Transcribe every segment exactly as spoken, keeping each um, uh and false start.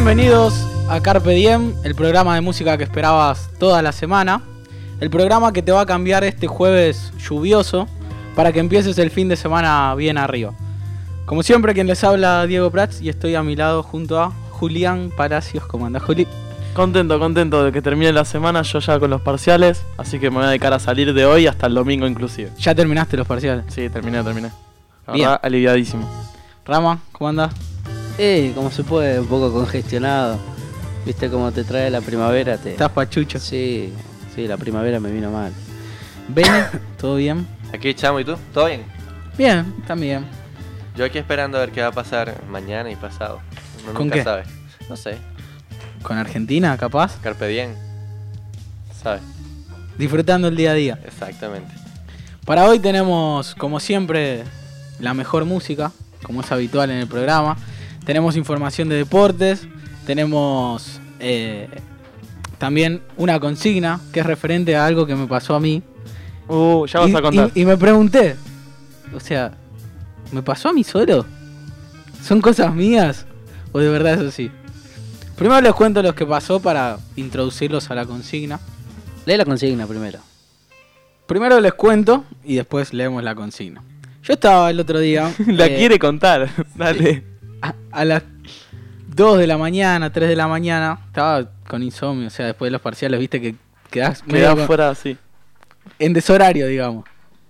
Bienvenidos a Carpe Diem, el programa de música que esperabas toda la semana. El programa que te va a cambiar este jueves lluvioso para que empieces el fin de semana bien arriba. Como siempre, quien les habla, Diego Prats, y estoy a mi lado junto a Julián Palacios. ¿Cómo anda, Juli? Contento, contento de que termine la semana, yo ya con los parciales, así que me voy a dedicar a salir de hoy hasta el domingo inclusive. ¿Ya terminaste los parciales? Sí, terminé, terminé. La Bien. verdad, aliviadísimo. Rama, ¿cómo andás? Eh, como se puede, un poco congestionado. ¿Viste cómo te trae la primavera? Te... ¿Estás pachucho? Sí, sí, la primavera me vino mal. ¿Bene? ¿Todo bien? Aquí Chamo, ¿y tú? ¿Todo bien? Bien, también. Yo aquí esperando a ver qué va a pasar mañana y pasado. Uno ¿Con nunca qué? sabe. No sé, ¿Con Argentina, capaz? carpe diem. ¿Sabes? Disfrutando el día a día. Exactamente. Para hoy tenemos, como siempre, la mejor música, como es habitual en el programa. Tenemos información de deportes, tenemos eh, también una consigna que es referente a algo que me pasó a mí. Uh, ya vas y, a contar. Y, y me pregunté, o sea, ¿me pasó a mí solo? ¿Son cosas mías? ¿O de verdad es así? Primero les cuento lo que pasó para introducirlos a la consigna. Lee la consigna primero. Primero les cuento y después leemos la consigna. Yo estaba el otro día... La eh, quiere contar, dale. A, a las dos de la mañana, tres de la mañana, estaba con insomnio, o sea, después de los parciales, viste que quedás medio Queda con- fuera así. en deshorario, digamos.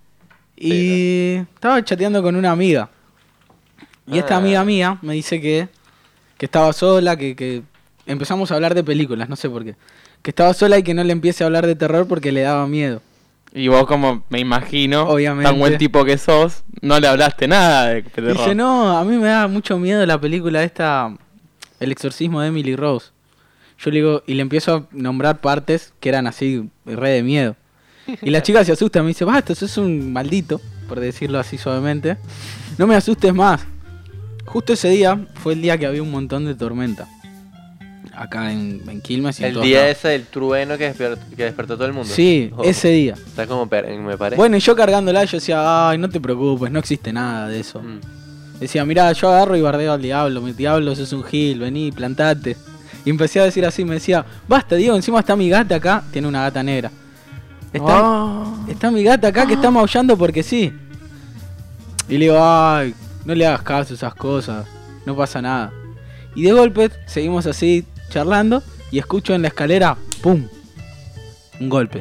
Y Sí, estaba chateando con una amiga. Y esta Ah. amiga mía me dice que, que estaba sola, que, que empezamos a hablar de películas, no sé por qué. Que estaba sola y que no le empiece a hablar de terror porque le daba miedo. Y vos, como me imagino, Obviamente. tan buen tipo que sos, no le hablaste nada de terror. Dice, no, a mí me da mucho miedo la película esta, El exorcismo de Emily Rose. Yo le digo, y le empiezo a nombrar partes que eran así, re de miedo. Y la chica se asusta, me dice, basta, sos un maldito, por decirlo así suavemente. No me asustes más. Justo ese día fue el día que había un montón de tormenta. Acá en, en Quilmes y en El todos día lados. ese del trueno que despertó, que despertó todo el mundo. Sí, Oh, ese día. Está como per- me parece. Bueno, y yo cargándola, yo decía, ay, no te preocupes, no existe nada de eso. Mm. Decía, mirá, yo agarro y bardeo al diablo, mi diablo sos un gil, vení, plantate. Y empecé a decir así, me decía, basta, Diego, encima está mi gata acá, tiene una gata negra. Está, Ah. está mi gata acá que está maullando porque sí. Y le digo, ay, no le hagas caso a esas cosas, no pasa nada. Y de golpe, seguimos así, charlando, y escucho en la escalera, ¡pum! Un golpe.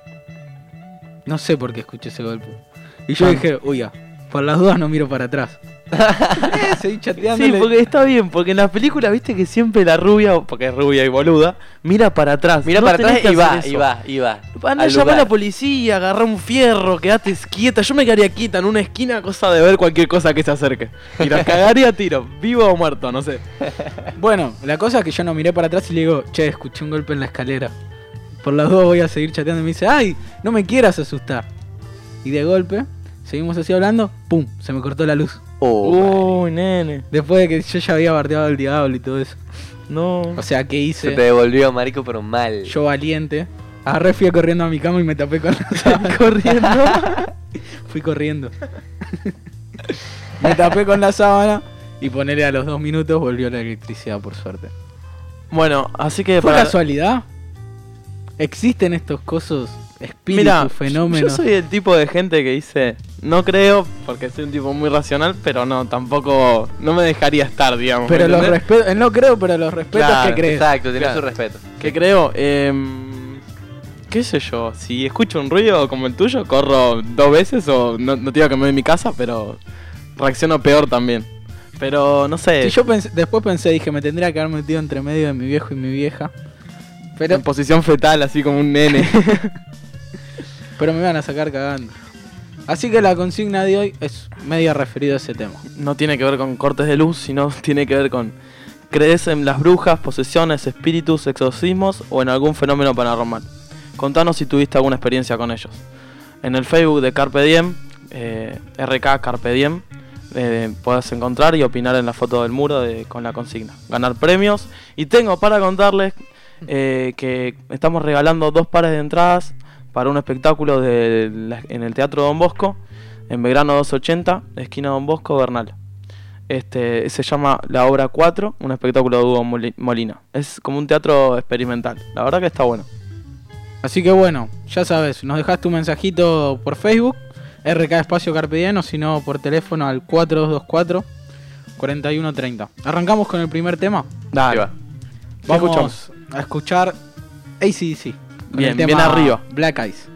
No sé por qué escuché ese golpe. Y yo Ah. dije, uy, ya, por las dudas no miro para atrás. eh, seguí chateando. Sí, porque está bien, porque en las películas viste que siempre la rubia, porque es rubia y boluda, mira para atrás. Mira No para tenés atrás que y va, hacer y eso. va, y va. Anda, al llamá a lugar. la policía, agarrá un fierro, quedate quieta. Yo me quedaría quieta en una esquina, cosa de ver cualquier cosa que se acerque. Y la cagaría a tiro, vivo o muerto, no sé. Bueno, la cosa es que yo no miré para atrás y le digo, che, escuché un golpe en la escalera. Por las dudas voy a seguir chateando. Y me dice, ay, no me quieras asustar. Y de golpe, seguimos así hablando, pum, se me cortó la luz. Oh, Uy, nene. Después de que yo ya había bardeado al diablo y todo eso. No. O sea, ¿qué se hice? te devolvió, marico, pero mal. Yo valiente. Agarré, fui corriendo a mi cama y me tapé con la sábana. Corriendo. Fui corriendo. Me tapé con la sábana y ponerle a los dos minutos volvió la electricidad, por suerte. Bueno, así que ¿Fue para... casualidad? ¿Existen estos cosos, espíritus, Mira, fenómenos? yo soy el tipo de gente que dice, no creo, porque soy un tipo muy racional, pero no, tampoco, no me dejaría estar, digamos. Pero ¿me los entendés? respeto, no creo, pero los respetos Claro, que crees. Exacto, tiene Claro. su respeto. ¿Qué creo? Eh, ¿Qué sé yo? Si escucho un ruido como el tuyo, corro dos veces o no, no te digo que me voy de mi casa, pero reacciono peor también. Pero no sé, Sí, yo pensé- después pensé, dije, me tendría que haber metido entre medio de mi viejo y mi vieja. Pero, en posición fetal, así como un nene. pero me iban a sacar cagando. Así que la consigna de hoy es media referida a ese tema. No tiene que ver con cortes de luz, sino tiene que ver con... ¿Crees en las brujas, posesiones, espíritus, exorcismos o en algún fenómeno paranormal? Contanos si tuviste alguna experiencia con ellos. En el Facebook de Carpe Diem, eh, R K Carpe Diem, eh, podés encontrar y opinar en la foto del muro de- con la consigna. Ganar premios. Y tengo para contarles eh, que estamos regalando dos pares de entradas para un espectáculo de la- en el Teatro Don Bosco, en Belgrano doscientos ochenta, esquina Don Bosco, Bernal. Este, se llama La Obra cuatro, un espectáculo de Hugo Moli- Molina. Es como un teatro experimental. La verdad que está bueno. Así que bueno, ya sabes, nos dejas tu mensajito por Facebook, R K Espacio Carpe Diem, o si no por teléfono al cuatro dos dos cuatro, cuatro uno tres cero. Arrancamos con el primer tema. Dale. Ahí va. ¿Qué Vamos escuchamos? a escuchar A C D C. con Bien, el tema bien arriba. Black Eyes.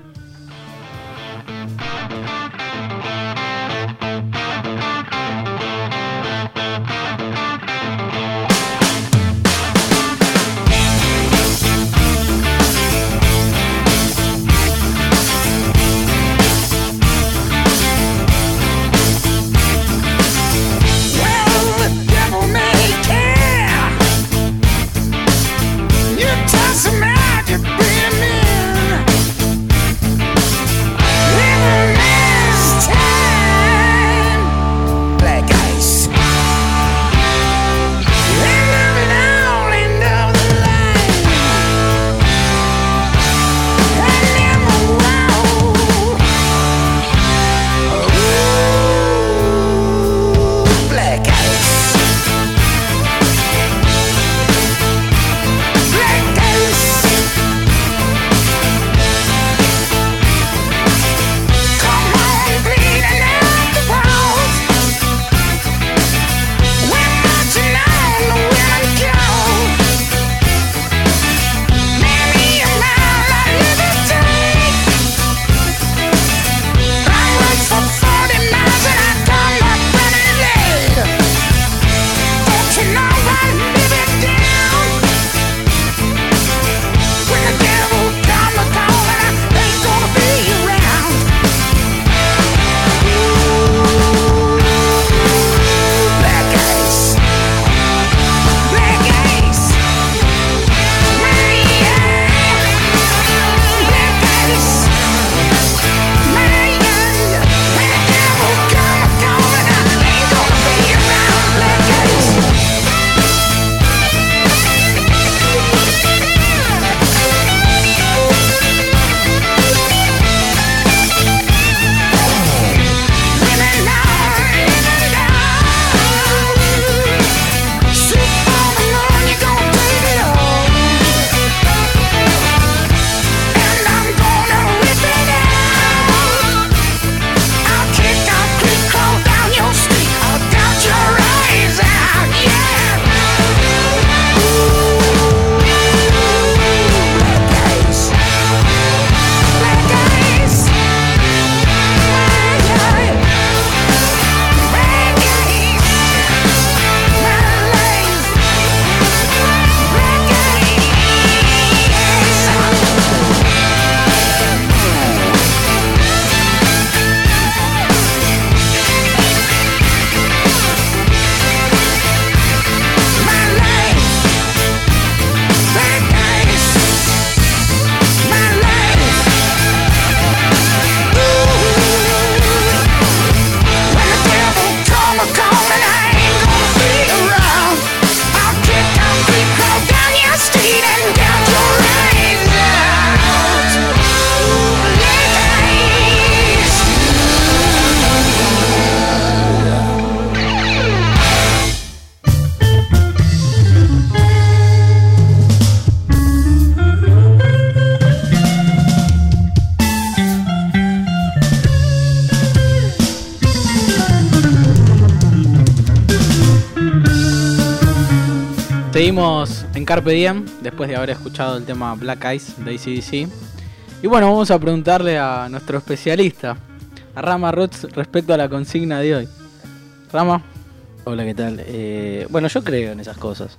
Seguimos en Carpe Diem, después de haber escuchado el tema Black Eyes de A C D C. Y bueno, vamos a preguntarle a nuestro especialista, a Rama Rots, respecto a la consigna de hoy. Rama. Hola, ¿qué tal? Eh, bueno, yo creo en esas cosas.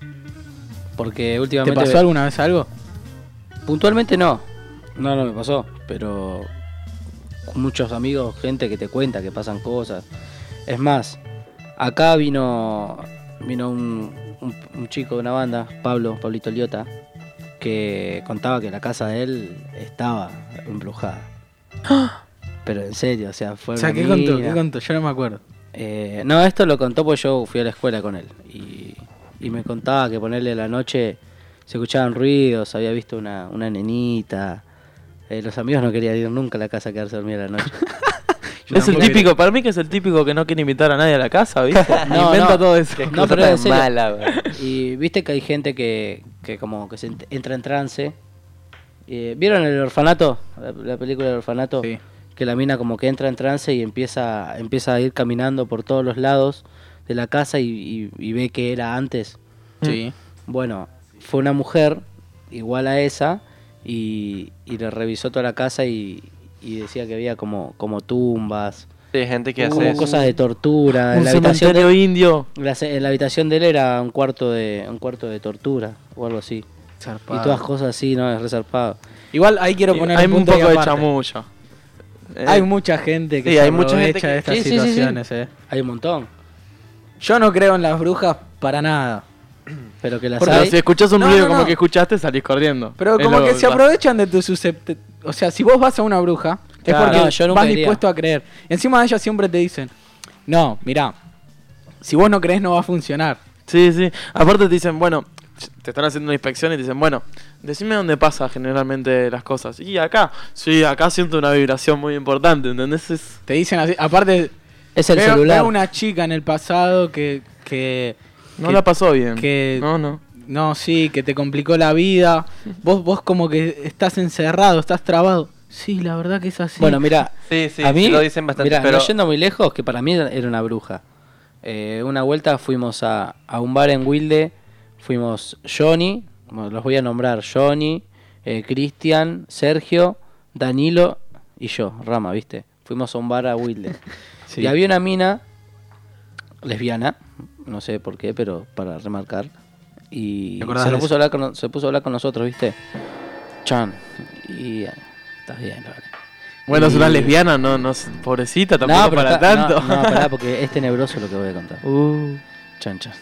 Porque ¿Te últimamente... pasó alguna vez algo? Puntualmente no. No, no me pasó. Pero con muchos amigos, gente que te cuenta que pasan cosas. Es más, acá vino vino un, un, un chico de una banda, Pablo, Pablito Liota, que contaba que la casa de él estaba embrujada. Pero en serio, o sea, fue O sea, una ¿qué contó? mina. ¿Qué contó? Yo no me acuerdo. Eh, no, esto lo contó porque yo fui a la escuela con él. Y, y me contaba que ponerle la noche se escuchaban ruidos, había visto una, una nenita. Eh, los amigos no querían ir nunca a la casa a quedarse a dormir a la noche. Es el Una típico, para mí que es el típico que no quiere invitar a nadie a la casa, ¿viste? No, Inventa no. todo eso. Qué No, cosa pero en tan serio. mala, güey. Y viste que hay gente que, que como que se ent- entra en trance. Eh, ¿Vieron el orfanato? La, la película del orfanato. Sí. Que la mina como que entra en trance y empieza, empieza a ir caminando por todos los lados de la casa y, y- y ve que era antes. Sí. Bueno, fue una mujer igual a esa y, y le revisó toda la casa y, y decía que había como, como tumbas, Sí, hay gente que como hace eso. cosas de tortura. En Un la, habitación cementerio de, indio. la ce- en la habitación de él era un cuarto de un cuarto de tortura o algo así. Zarpado. Y todas cosas así, no, es resarpado. Igual ahí quiero poner Hay un un punto poco y de aparte. chamulla. Eh, Hay mucha gente que Sí, se hay mucha aprovecha gente que- de estas Sí, sí, sí, sí. situaciones, eh. Hay un montón, Yo no creo en las brujas para nada. pero que las Porque Pero hay. si escuchás un No, ruido no, como no. que escuchaste, salís corriendo. Pero Es como lo que se va- aprovechan de tu suscept... O sea, si vos vas a una bruja, es Claro, porque no, yo nunca vas iría. dispuesto a creer. Encima de ellas siempre te dicen, no, mirá, si vos no crees no va a funcionar. Sí, sí. Aparte te dicen, bueno, te están haciendo una inspección y te dicen, bueno, decime dónde pasa generalmente las cosas. Y acá, sí, acá siento una vibración muy importante, ¿entendés? Es... Te dicen así, aparte, Es el veo, celular. veo una chica en el pasado que... que No que- la pasó bien. que- No, no. No, sí, que te complicó la vida. Vos, vos como que estás encerrado, estás trabado. Sí, la verdad que es así. Bueno, mira, Sí, sí, a mí, sí lo dicen bastante, mirá, pero no yendo muy lejos, que para mí era era una bruja. Eh, una vuelta fuimos a, a un bar en Wilde, fuimos Johnny, bueno, los voy a nombrar, Johnny, eh, Cristian, Sergio, Danilo y yo, Rama, ¿viste? Fuimos a un bar a Wilde. Sí. Y había una mina lesbiana, no sé por qué, pero para remarcar. Y ¿Te acordás se, de lo eso? puso a hablar con, se puso a hablar con nosotros, ¿viste? Chan. Y eh, estás bien, vale. Bueno, es Y- una lesbiana, no, no, es- pobrecita, tampoco No, pero para está- tanto. No, no, pará, porque es tenebroso lo que voy a contar. Uh, Chan, chan.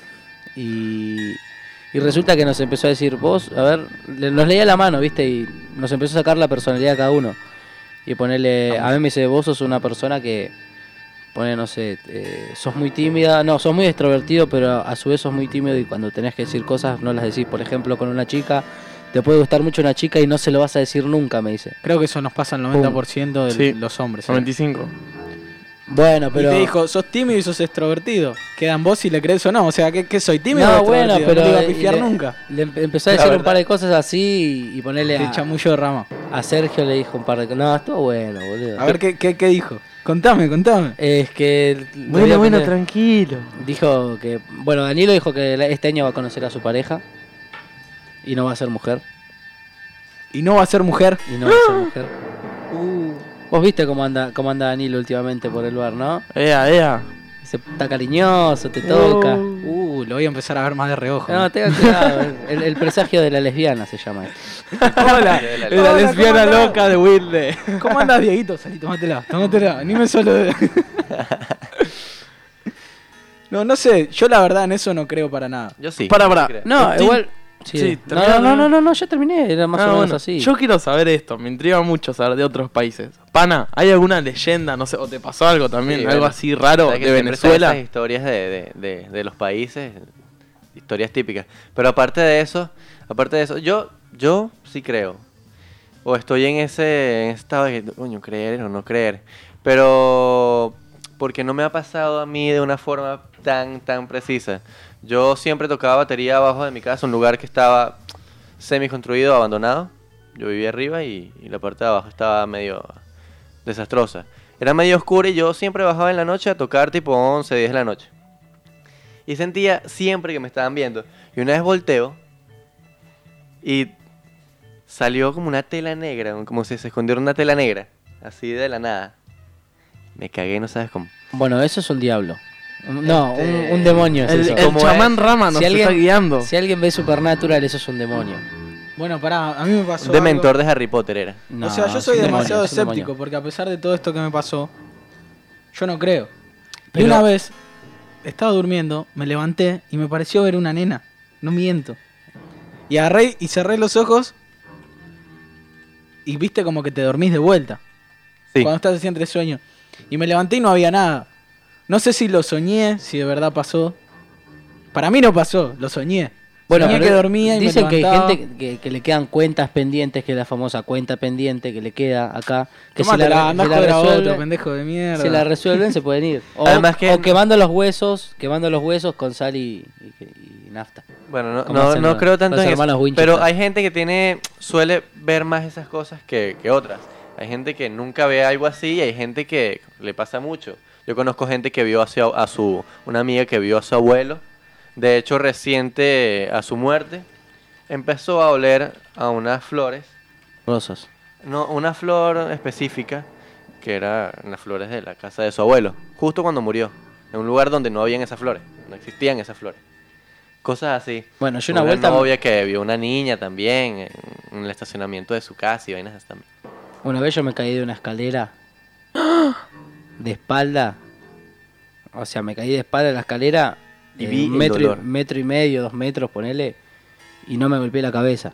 Y, y resulta que nos empezó a decir, vos, a ver, le- nos leía la mano, ¿viste? Y nos empezó a sacar la personalidad de cada uno. Y ponerle, a mí me dice, vos sos una persona que, pone, no sé, eh, sos muy tímida, no, sos muy extrovertido, pero a su vez sos muy tímido y cuando tenés que decir cosas no las decís. Por ejemplo, con una chica, te puede gustar mucho una chica y no se lo vas a decir nunca, me dice. Creo que eso nos pasa al noventa por ciento de Sí. los hombres. ¿eh? noventa y cinco. Bueno, pero... Y te dijo, sos tímido y sos extrovertido. Quedan vos si le crees o no. O sea, ¿qué, qué soy? ¿Tímido o No, bueno, extrovertido? pero... No te iba a eh, pifiar le- nunca. Le empe- empezó a La decir un verdad. par de cosas así y, y ponerle Te a, chamullo de rama. a Sergio le dijo un par de cosas. No, estuvo bueno, boludo. A ver, ¿qué, qué, qué dijo? Contame, contame. Es que... le voy Bueno, a bueno, poner- tranquilo. Dijo que... Bueno, Danilo dijo que la- este año va a conocer a su pareja y no va a ser mujer. Y no va a ser mujer. Y no va a ser mujer. Vos viste cómo anda, cómo anda Danilo últimamente por el bar, ¿no? Ea, ea. Se está cariñoso, te toca. Uh, lo voy a empezar a ver más de reojo. No, tenga cuidado. El, el presagio de la lesbiana se llama esto. Hola, De la- es la La Hola, lesbiana ¿cómo andás? loca de Wilde. ¿Cómo andas, Dieguito? Salí, tomátela, tomátela. Ni me solo de... No, no sé. Yo la verdad en eso no creo para nada. yo sí. Para, para. sí creo. No, Sí. igual... Sí, Sí, no, termina, no, no, termina. no, no, no, ya terminé, era más Ah, o menos bueno, así. Yo quiero saber esto, me intriga mucho saber de otros países. Pana, ¿hay alguna leyenda, no sé, o te pasó algo también, Sí, algo bueno. así raro Sabes que de siempre están Venezuela? esas historias de, de, de, de los países, historias típicas. Pero aparte de eso, aparte de eso, yo, yo sí creo. O estoy en ese, en ese estado de que, coño, creer o no creer. Pero porque no me ha pasado a mí de una forma tan, tan precisa. Yo siempre tocaba batería abajo de mi casa, un lugar que estaba semi construido, abandonado. Yo vivía arriba y, y la parte de abajo estaba medio desastrosa. Era medio oscura y yo siempre bajaba en la noche a tocar tipo once, diez de la noche. Y sentía siempre que me estaban viendo. Y una vez volteo y salió como una tela negra, como si se escondiera una tela negra, así de la nada. Me cagué, no sabes cómo. Bueno, eso es un diablo. Un- No, Este, un, un demonio es El, eso. el ¿Cómo chamán es? Rama nos Si alguien- está guiando. Si alguien ve Supernatural, eso es un demonio. Bueno, pará, a mí me pasó Un dementor algo- de Harry Potter era. No, o sea, yo es soy un demonio, demasiado es un demonio. escéptico porque a pesar de todo esto que me pasó, yo no creo. Pero- Y una vez estaba durmiendo, me levanté y me pareció ver una nena. No miento. Y agarré y cerré los ojos y viste como que te dormís de vuelta. Sí. Cuando estás así entre sueño. Y me levanté y no había nada. No sé si lo soñé, si de verdad pasó. Para mí no pasó, lo soñé. Bueno, Soñé pero que dormía y me dicen que hay levantaba. gente que, que le quedan cuentas pendientes, que es la famosa cuenta pendiente que le queda acá. Que si Tómatela, la, andá se a la joder a otro, resuelve, pendejo de mierda. se la resuelven, se pueden ir. O, Además que- o quemando los huesos, quemando los huesos con sal y, y- y nafta. Bueno, no, Como no, hacen no los- creo tanto los en eso. hermanos Winchester. Pero hay gente que tiene, suele ver más esas cosas que, que otras. Hay gente que nunca ve algo así y hay gente que le pasa mucho. Yo conozco gente que vio hacia, a su, una amiga que vio a su abuelo. De hecho, reciente a su muerte, empezó a oler a unas flores. Rosas. No, una flor específica que era las flores de la casa de su abuelo. Justo cuando murió. En un lugar donde no habían esas flores. No existían esas flores. Cosas así. Bueno, yo una Una vuelta, novia que vio una niña también en, en el estacionamiento de su casa y vainas así también. una vez yo me caí de una escalera de espalda. O sea, me caí de espalda de la escalera. Y eh, vi un el metro, y- dolor. metro y medio, dos metros, ponele. Y no me golpeé la cabeza.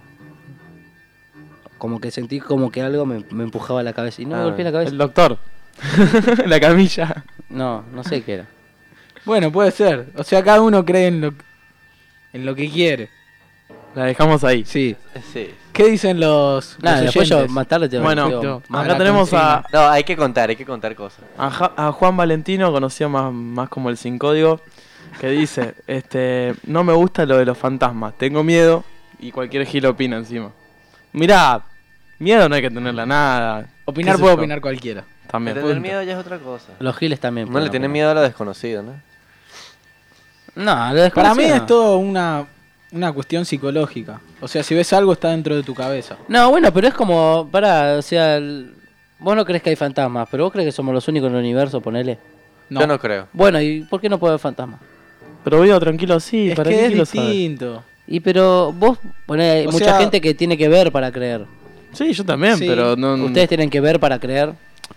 Como que sentí como que algo me, me empujaba la cabeza. Y no me Ah, golpeé la cabeza. El doctor. La camilla. No, no sé qué era. Bueno, puede ser. O sea, cada uno cree en lo, en lo que quiere. La dejamos ahí. Sí. Sí. ¿Qué dicen los, Nada, los después yo oyentes? más tarde te Bueno, te- yo- más a acá la tenemos a, consigna. No, hay que contar, hay que contar cosas. a, Ja- a Juan Valentino, conocido más, más como el Sin Código, que dice, este, no me gusta lo de los fantasmas, tengo miedo y cualquier gil opina encima. Mirá, miedo no hay que tenerle a nada. Opinar qué sé puede yo. opinar cualquiera. También. Tener punto. miedo ya es otra cosa. Los giles también. No pueden le tiene opinar. miedo a lo desconocido, ¿no? No, lo Para mí desconocido es no. todo una, una cuestión psicológica. O sea, si ves algo está dentro de tu cabeza. No, bueno, pero es como, pará, o sea, el- vos no crees que hay fantasmas, pero vos crees que somos los únicos en el universo, ponele. No. Yo no creo. Bueno, ¿y por qué no puede haber fantasmas? Pero vivo tranquilo así, Es ¿para que qué es quiero saber? distinto. Y pero vos, ponele, hay O mucha sea- gente que tiene que ver para creer. Sí, yo también, Sí. pero no... Ustedes tienen que ver para creer.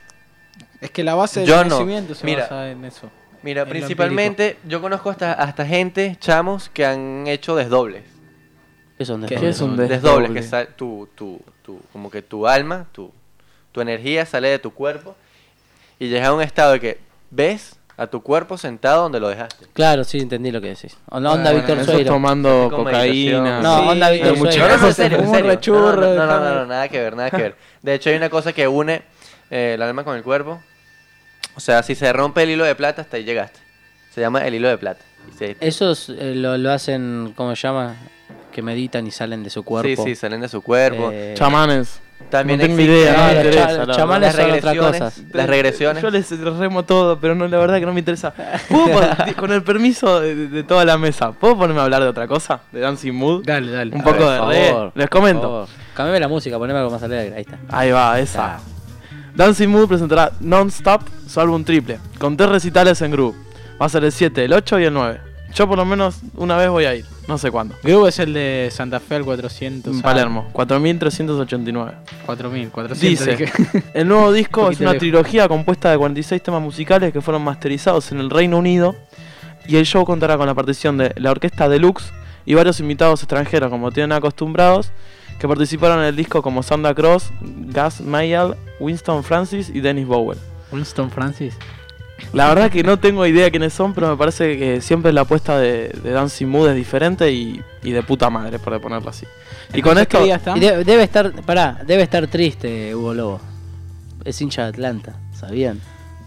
Es que la base del Yo no. conocimiento se Mira. basa en eso. Mira, En lo principalmente yo conozco hasta, hasta gente, chamos, que han hecho desdobles. ¿Qué son ¿Qué ¿Qué es un Desdoble. Desdobles, desdoble? que sale tu, tu, tu, como que tu alma, tu, tu energía sale de tu cuerpo y llega a un estado de que ves a tu cuerpo sentado donde lo dejaste. Claro, sí, entendí lo que decís. Onda, onda Bueno, Víctor Eso es Sueiro. tomando Con cocaína. meditación. No, Sí, onda Víctor hay muchas Sueiro. No, no, en cosas. serio, en Un serio. rechurro, No, no, no, no, déjame. no, no, nada que ver, nada que ver. De hecho, hay una cosa que une eh, el alma con el cuerpo. O sea, si se rompe el hilo de plata, hasta ahí llegaste. Se llama el hilo de plata. Y se- Esos eh, lo, lo hacen, ¿cómo se llama? Que meditan y salen de su cuerpo. Sí, sí, salen de su cuerpo. Eh, Chamanes. También no tengo existe- idea, no me Claro, interesa. cha- la verdad. chamanes Las son otra regresiones. cosa. Las regresiones. Yo les remo todo, pero no, la verdad que no me interesa. ¿Puedo, pon- con el permiso de, de- de toda la mesa, ¿puedo ponerme a hablar de otra cosa? De Dancing Mood. Dale, dale. Un a poco ver, de por re. favor, Les por comento. favor. Cambiame la música, poneme algo más alegre. Ahí está. Ahí va, esa. Ah. Dancing Mood presentará Non-Stop, su álbum triple, con tres recitales en Groove. Va a ser el siete, el ocho y el nueve. Yo por lo menos una vez voy a ir, no sé cuándo. Groove es el de Santa Fe al cuatrocientos. En Palermo, cuatro mil trescientos ochenta y nueve. cuatro mil cuatrocientos. Dice, dije. el nuevo disco es Poquito una lejos. trilogía compuesta de cuarenta y seis temas musicales que fueron masterizados en el Reino Unido y el show contará con la partición de la Orquesta Deluxe y varios invitados extranjeros como tienen acostumbrados que participaron en el disco como Sandra Cross, Gus Mayall, Winston Francis y Dennis Bowell. Winston Francis. La verdad que no tengo idea quiénes son, pero me parece que siempre la apuesta de, de Dancing Mood es diferente y, y de puta madre, por ponerlo así. Y con Entonces, esto... ¿qué día está? Y de- debe estar, pará, debe estar triste Hugo Lobo. Es hincha de Atlanta, ¿sabían?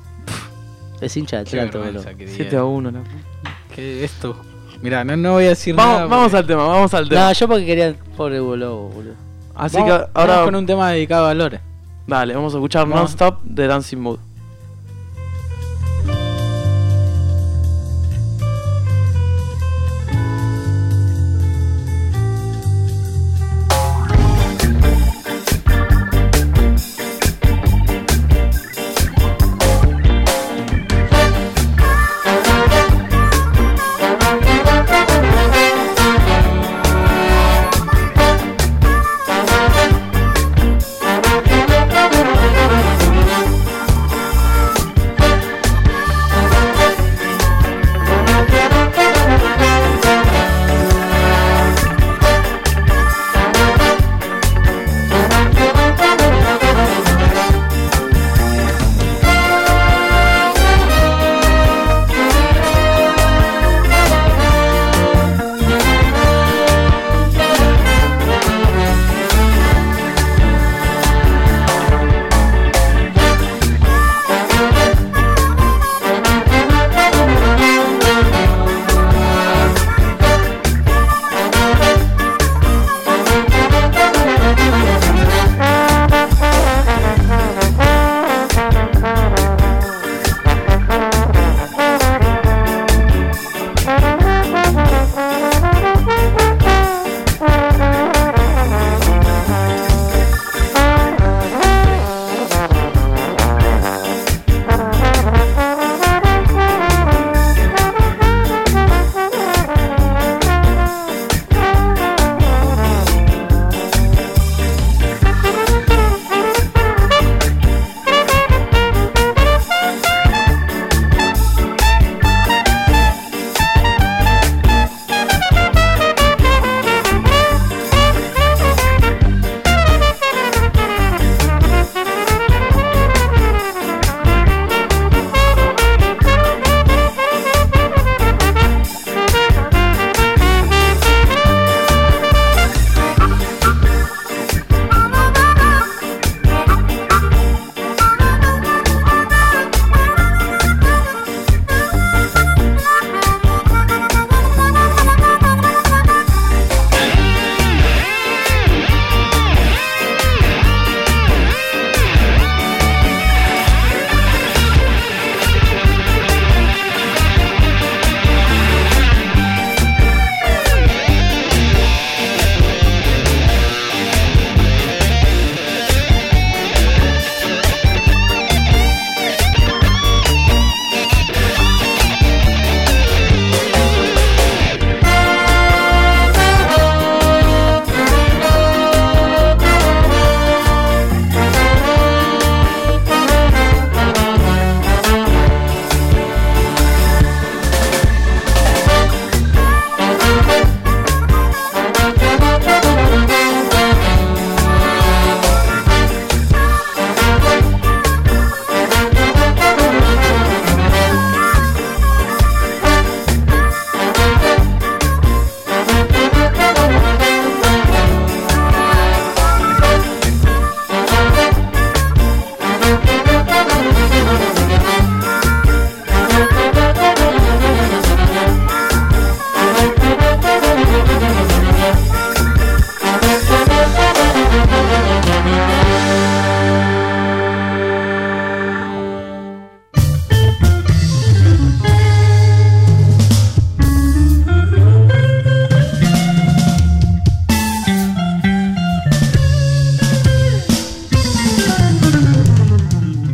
Es hincha de Qué Atlanta, Hugo vergüenza Lobo. que diga. siete a uno, ¿no? ¿Qué esto? Mirá, no, no voy a decir nada. Vamos, vamos porque- al tema, vamos al tema. No, yo porque quería. Pobre Hugo Lobo, boludo. Así Vamos- que ahora... vamos con un tema dedicado a Lore. Dale, vamos a escuchar Vamos. Non-Stop de Dancing Mood. Thank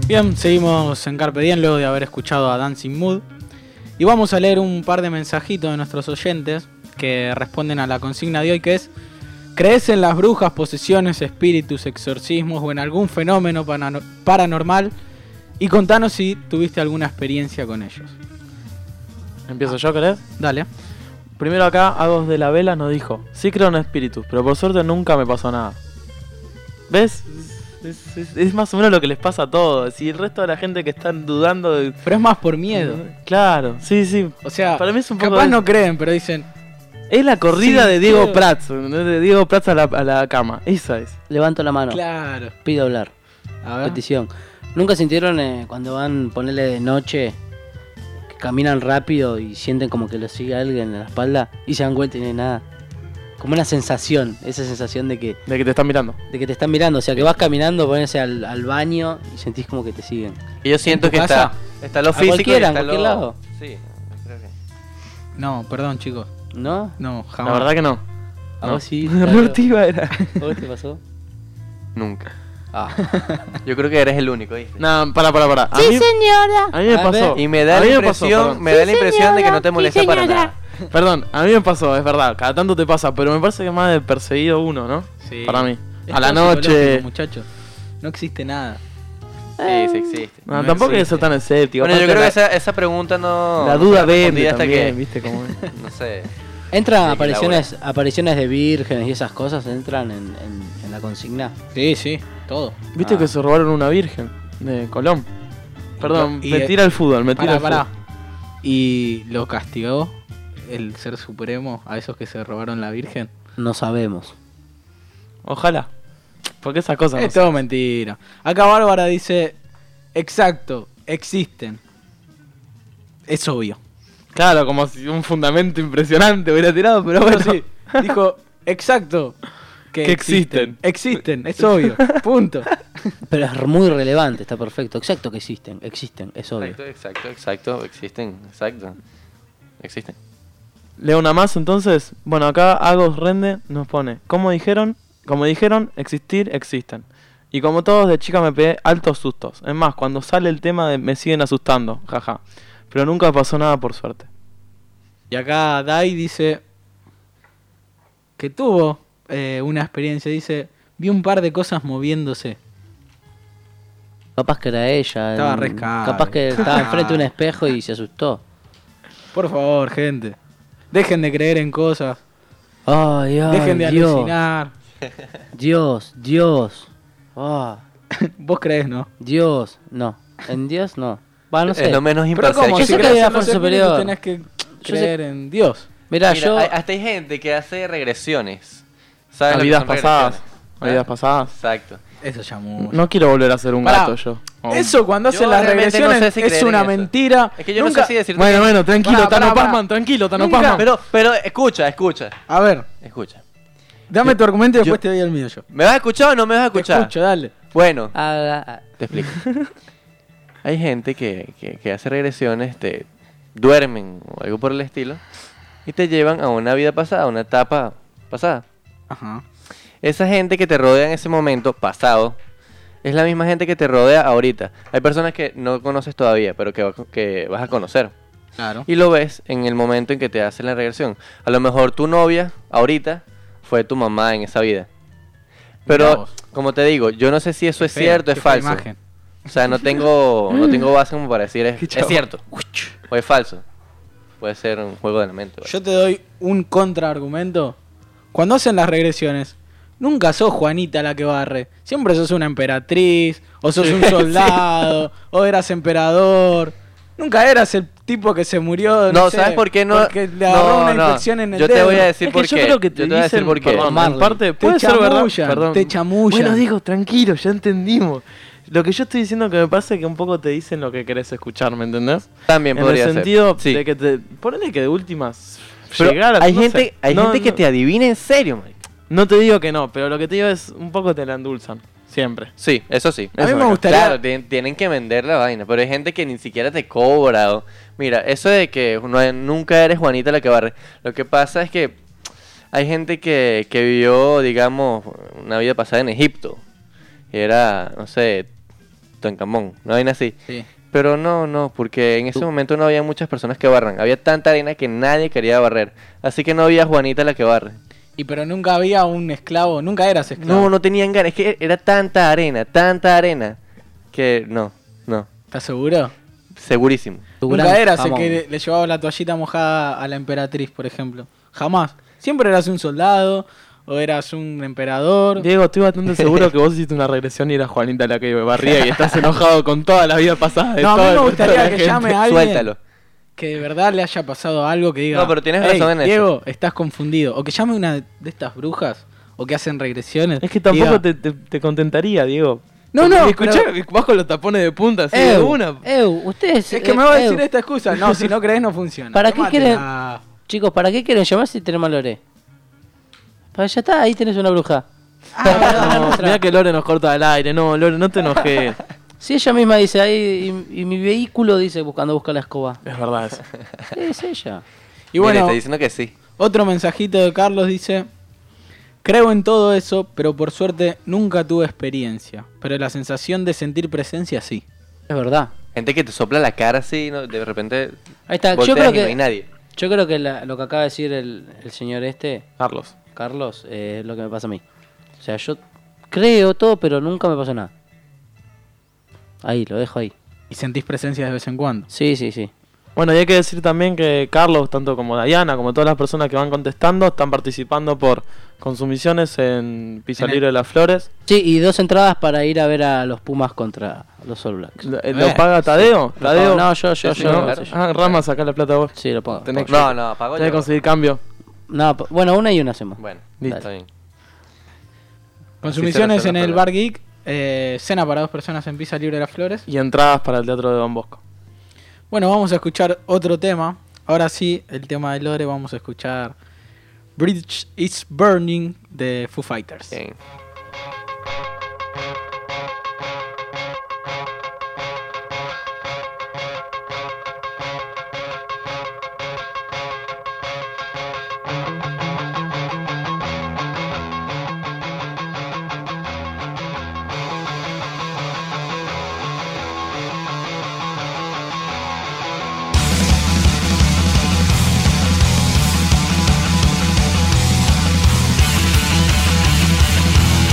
Bien, seguimos en Carpe Diem luego de haber escuchado a Dancing Mood. Y vamos a leer un par de mensajitos de nuestros oyentes que responden a la consigna de hoy, que es: ¿crees en las brujas, posesiones, espíritus, exorcismos o en algún fenómeno panano- paranormal? Y contanos si tuviste alguna experiencia con ellos. Empiezo yo, ¿querés? Dale. Primero acá, Agos de la Vela nos dijo: sí creo en espíritus, pero por suerte nunca me pasó nada. ¿Ves? Es, es- es más o menos lo que les pasa a todos. Si el resto de la gente que están dudando de... Pero es más por miedo. Claro, sí, sí. O sea, Para mí es un poco capaz de- no creen, pero dicen... Es la corrida Sí, de Diego creo. Prats, ¿entendés? De Diego Prats a la, a la cama. Esa es. Levanto la mano. Claro. Pido hablar. A ver. Petición. ¿Nunca sintieron eh, cuando van, ponerle de noche, que caminan rápido y sienten como que lo sigue alguien en la espalda y se dan vuelta y no hay nada? Como una sensación, esa sensación de que, De que te están mirando. de que te están mirando. O sea, que vas caminando, ponerse al, al baño y sentís como que te siguen. Y yo siento tu que casa? está, está lo A físico y cualquiera, está en cualquier lo... lado. Sí, creo que... No, perdón, chicos. ¿No? No, La jamás. verdad que no. ¿A No. vos sí? Reactiva era. ¿A vos te pasó? Nunca. Ah. Yo creo que eres el único, ¿viste? No, para, para, para. A mí, señora. a mí me A pasó. ver. Y me da A la mí me pasó, impresión, perdón. me da la Sí, impresión de que no te señora. molesta Sí, para señora. nada. Perdón, a mí me pasó, es verdad. Cada tanto te pasa, pero me parece que más de perseguido uno, ¿no? Sí. Para mí. Es A la todo noche. psicológico, muchachos. No existe nada. Sí, sí existe. No, No tampoco hay que existe. ser tan escéptico. Bueno, yo Aparte creo que la, esa, esa pregunta no... la no duda será vende respondida hasta también, que... ¿viste cómo es? No sé. ¿Entran Sí, que apariciones, apariciones de vírgenes y esas cosas? ¿Entran en, en- en la consigna? Sí, sí, todo. ¿Viste Ah. que se robaron una virgen de Colón? Perdón, Y- me tira el fútbol, me tira Pará, el pará. fútbol. ¿Y lo castigó el ser supremo a esos que se robaron la Virgen? No sabemos. Ojalá. Porque esas cosas no Es sé. todo mentira. Acá Bárbara dice: exacto, existen. Es obvio. Claro, como si un fundamento impresionante hubiera tirado, pero bueno. Pero sí, dijo: exacto. Que, Que existen. Existen, es obvio. Punto. Pero es muy relevante, está perfecto. Exacto que existen, existen, es obvio. Exacto, exacto, exacto. Existen, exacto. Existen. Leo una más entonces. Bueno, acá Agos Rende nos pone: Como dijeron, como dijeron, existir, existen. Y como todos de chica me pegué altos sustos. Es más, cuando sale el tema de me siguen asustando, jaja. Pero nunca pasó nada por suerte. Y acá Dai dice que tuvo eh, una experiencia. Dice: vi un par de cosas moviéndose. Capaz que era ella. Estaba en- re escabio. Capaz que estaba enfrente de un espejo y se asustó. Por favor, gente. Dejen de creer en cosas. Ay, ay, Dejen de Dios, alucinar. Dios, Dios. Ah, Vos crees, ¿no? Dios, no. En Dios no. Va, no sé. Es lo menos Pero imparcial. como Yo si sé que crees hay una en los fuerza espíritus, superior. tenés que Yo creer en Dios. Mirá, Mira, yo. hay- hasta hay gente que hace regresiones. ¿Sabes A lo que vidas son pasadas. regresiones? A vidas ¿Ah? pasadas. Exacto. Eso ya mucho. No quiero volver a ser un Pará, gato yo. O un- Eso cuando Yo hacen las realmente no regresiones sé si es creer en una eso. mentira. Es que yo Nunca- no sé si decirte Bueno, que- bueno, tranquilo, Pará, Tano pará, pará. Pazman, tranquilo, Tano Nunca. Pazman. Pero, pero, escucha, escucha, A ver, escucha. dame tu argumento y después yo- te doy el mío yo. ¿Me vas a escuchar o no me vas a Te escuchar? escucho, dale. Bueno, Ah, ah, te explico. Hay gente que, que, que hace regresiones, te duermen o algo por el estilo y te llevan a una vida pasada, a una etapa pasada. Ajá. Esa gente que te rodea en ese momento pasado es la misma gente que te rodea ahorita. Hay personas que no conoces todavía, pero que, va- que vas a conocer. Claro. Y lo ves en el momento en que te hacen la regresión. A lo mejor tu novia ahorita fue tu mamá en esa vida. Mirá Pero, vos. como te digo, yo no sé si eso Qué es fea, cierto o qué es fea falso. imagen. O sea, no tengo, no tengo base como para decir es, Qué es chavo. cierto o es falso. Puede ser un juego de la mente. ¿vale? Yo te doy un contraargumento. Cuando hacen las regresiones, nunca sos Juanita la que barre. Siempre sos una emperatriz, o sos un soldado, o eras emperador. Nunca eras el tipo que se murió. No, No, sé, ¿sabes por qué no? Porque le agarró No, una no. infección en el Yo dedo. te voy a decir Es por que yo qué. creo que Yo te voy a decir dicen, por qué. perdón, en Marley. parte Te puede ser verdad, chamullan, perdón. te chamullan. Bueno, digo, tranquilo, ya entendimos. Lo que yo estoy diciendo que me pasa es que un poco te dicen lo que querés escuchar, ¿me entendés? También En podría el ser. sentido Sí. de que te... Ponele que de últimas... Pero llegar a- hay no gente, sé. hay No, gente que no- te adivina en serio, marico. No te digo que no, pero lo que te digo es un poco te la endulzan. Siempre. Sí, eso sí. A mí Eso me acá. gustaría. Claro, tien- tienen que vender la vaina, pero hay gente que ni siquiera te cobra. o- Mira, eso de que no- nunca eres Juanita la que barre. Lo que pasa es que hay gente que, que vivió, digamos, una vida pasada en Egipto. Era, no sé, Tutankamón, no hay nada así. Sí. Pero no, no, porque en ese momento no había muchas personas que barran. Había tanta arena que nadie quería barrer. Así que no había Juanita la que barre. Y pero nunca había un esclavo, nunca eras esclavo. No, no tenían ganas. Es que era tanta arena, tanta arena, que no, no. ¿Estás seguro? Segurísimo. Tu Nunca gran eras el jamón. que le, le llevaba la toallita mojada a la emperatriz, por ejemplo. Jamás. Siempre eras un soldado o eras un emperador. Diego, estoy bastante seguro que vos hiciste una regresión y era Juanita la que barría y estás enojado con toda la vida pasada de No, a mí toda- me de gustaría toda la que gente. llame a alguien Suéltalo. que de verdad le haya pasado algo que diga. No, pero tienes "Ey, razón en eso". Diego, estás confundido. O que llame una de estas brujas o que hacen regresiones. Es que tampoco diga, te, te, te contentaría, Diego. No, no, Escuchá, pero- vas con los tapones de punta así de Eu, una. Eu, ustedes... Es que eh, me va a Eu, decir esta excusa. No, si no crees no funciona. ¿Para qué Tómatela. quieren- Chicos, ¿para qué quieren llamar si tenemos a Lore? Para ya está, ahí tenés una bruja. No, mirá que Lore nos corta el aire. No, Lore, no te enojes. Si ella misma dice ahí, y, y mi vehículo dice buscando busca la escoba. Es verdad eso. Sí, es ella. Y Mire, bueno, está diciendo que sí. otro mensajito de Carlos dice: creo en todo eso, pero por suerte nunca tuve experiencia. Pero la sensación de sentir presencia sí. Es verdad. Gente que te sopla la cara así, ¿no? De repente Ahí está. Yo volteas creo y no hay que, nadie. yo creo que la- lo que acaba de decir el, el señor este, Carlos. Carlos, eh, es lo que me pasa a mí. O sea, yo creo todo, pero nunca me pasó nada. Ahí, lo dejo ahí. Y sentís presencia de vez en cuando. Sí, sí, sí. Bueno, y hay que decir también que Carlos, tanto como Diana, como todas las personas que van contestando, están participando por consumiciones en Pisa En el- Libre de las Flores. Sí, y dos entradas para ir a ver a los Pumas contra los All Blacks. ¿Lo, Eh, lo paga Tadeo? Lo ¿Tadeo? pago- No, yo, yo, Sí, yo. sí, ¿No? claro. yo. Ah, Rama, sacá la plata vos. Sí, lo pongo. Tenés, No, no, pago tenés yo. que conseguir cambio. No, p- bueno, una y una hacemos. Bueno, Listo. está bien. Consumiciones Así se en el resuelve. Bar Geek. eh, cena para dos personas en Pisa Libre de las Flores. Y entradas para el Teatro de Don Bosco. Bueno, vamos a escuchar otro tema. Ahora sí, el tema de Lore, vamos a escuchar Bridge is Burning de Foo Fighters. Bien. Burning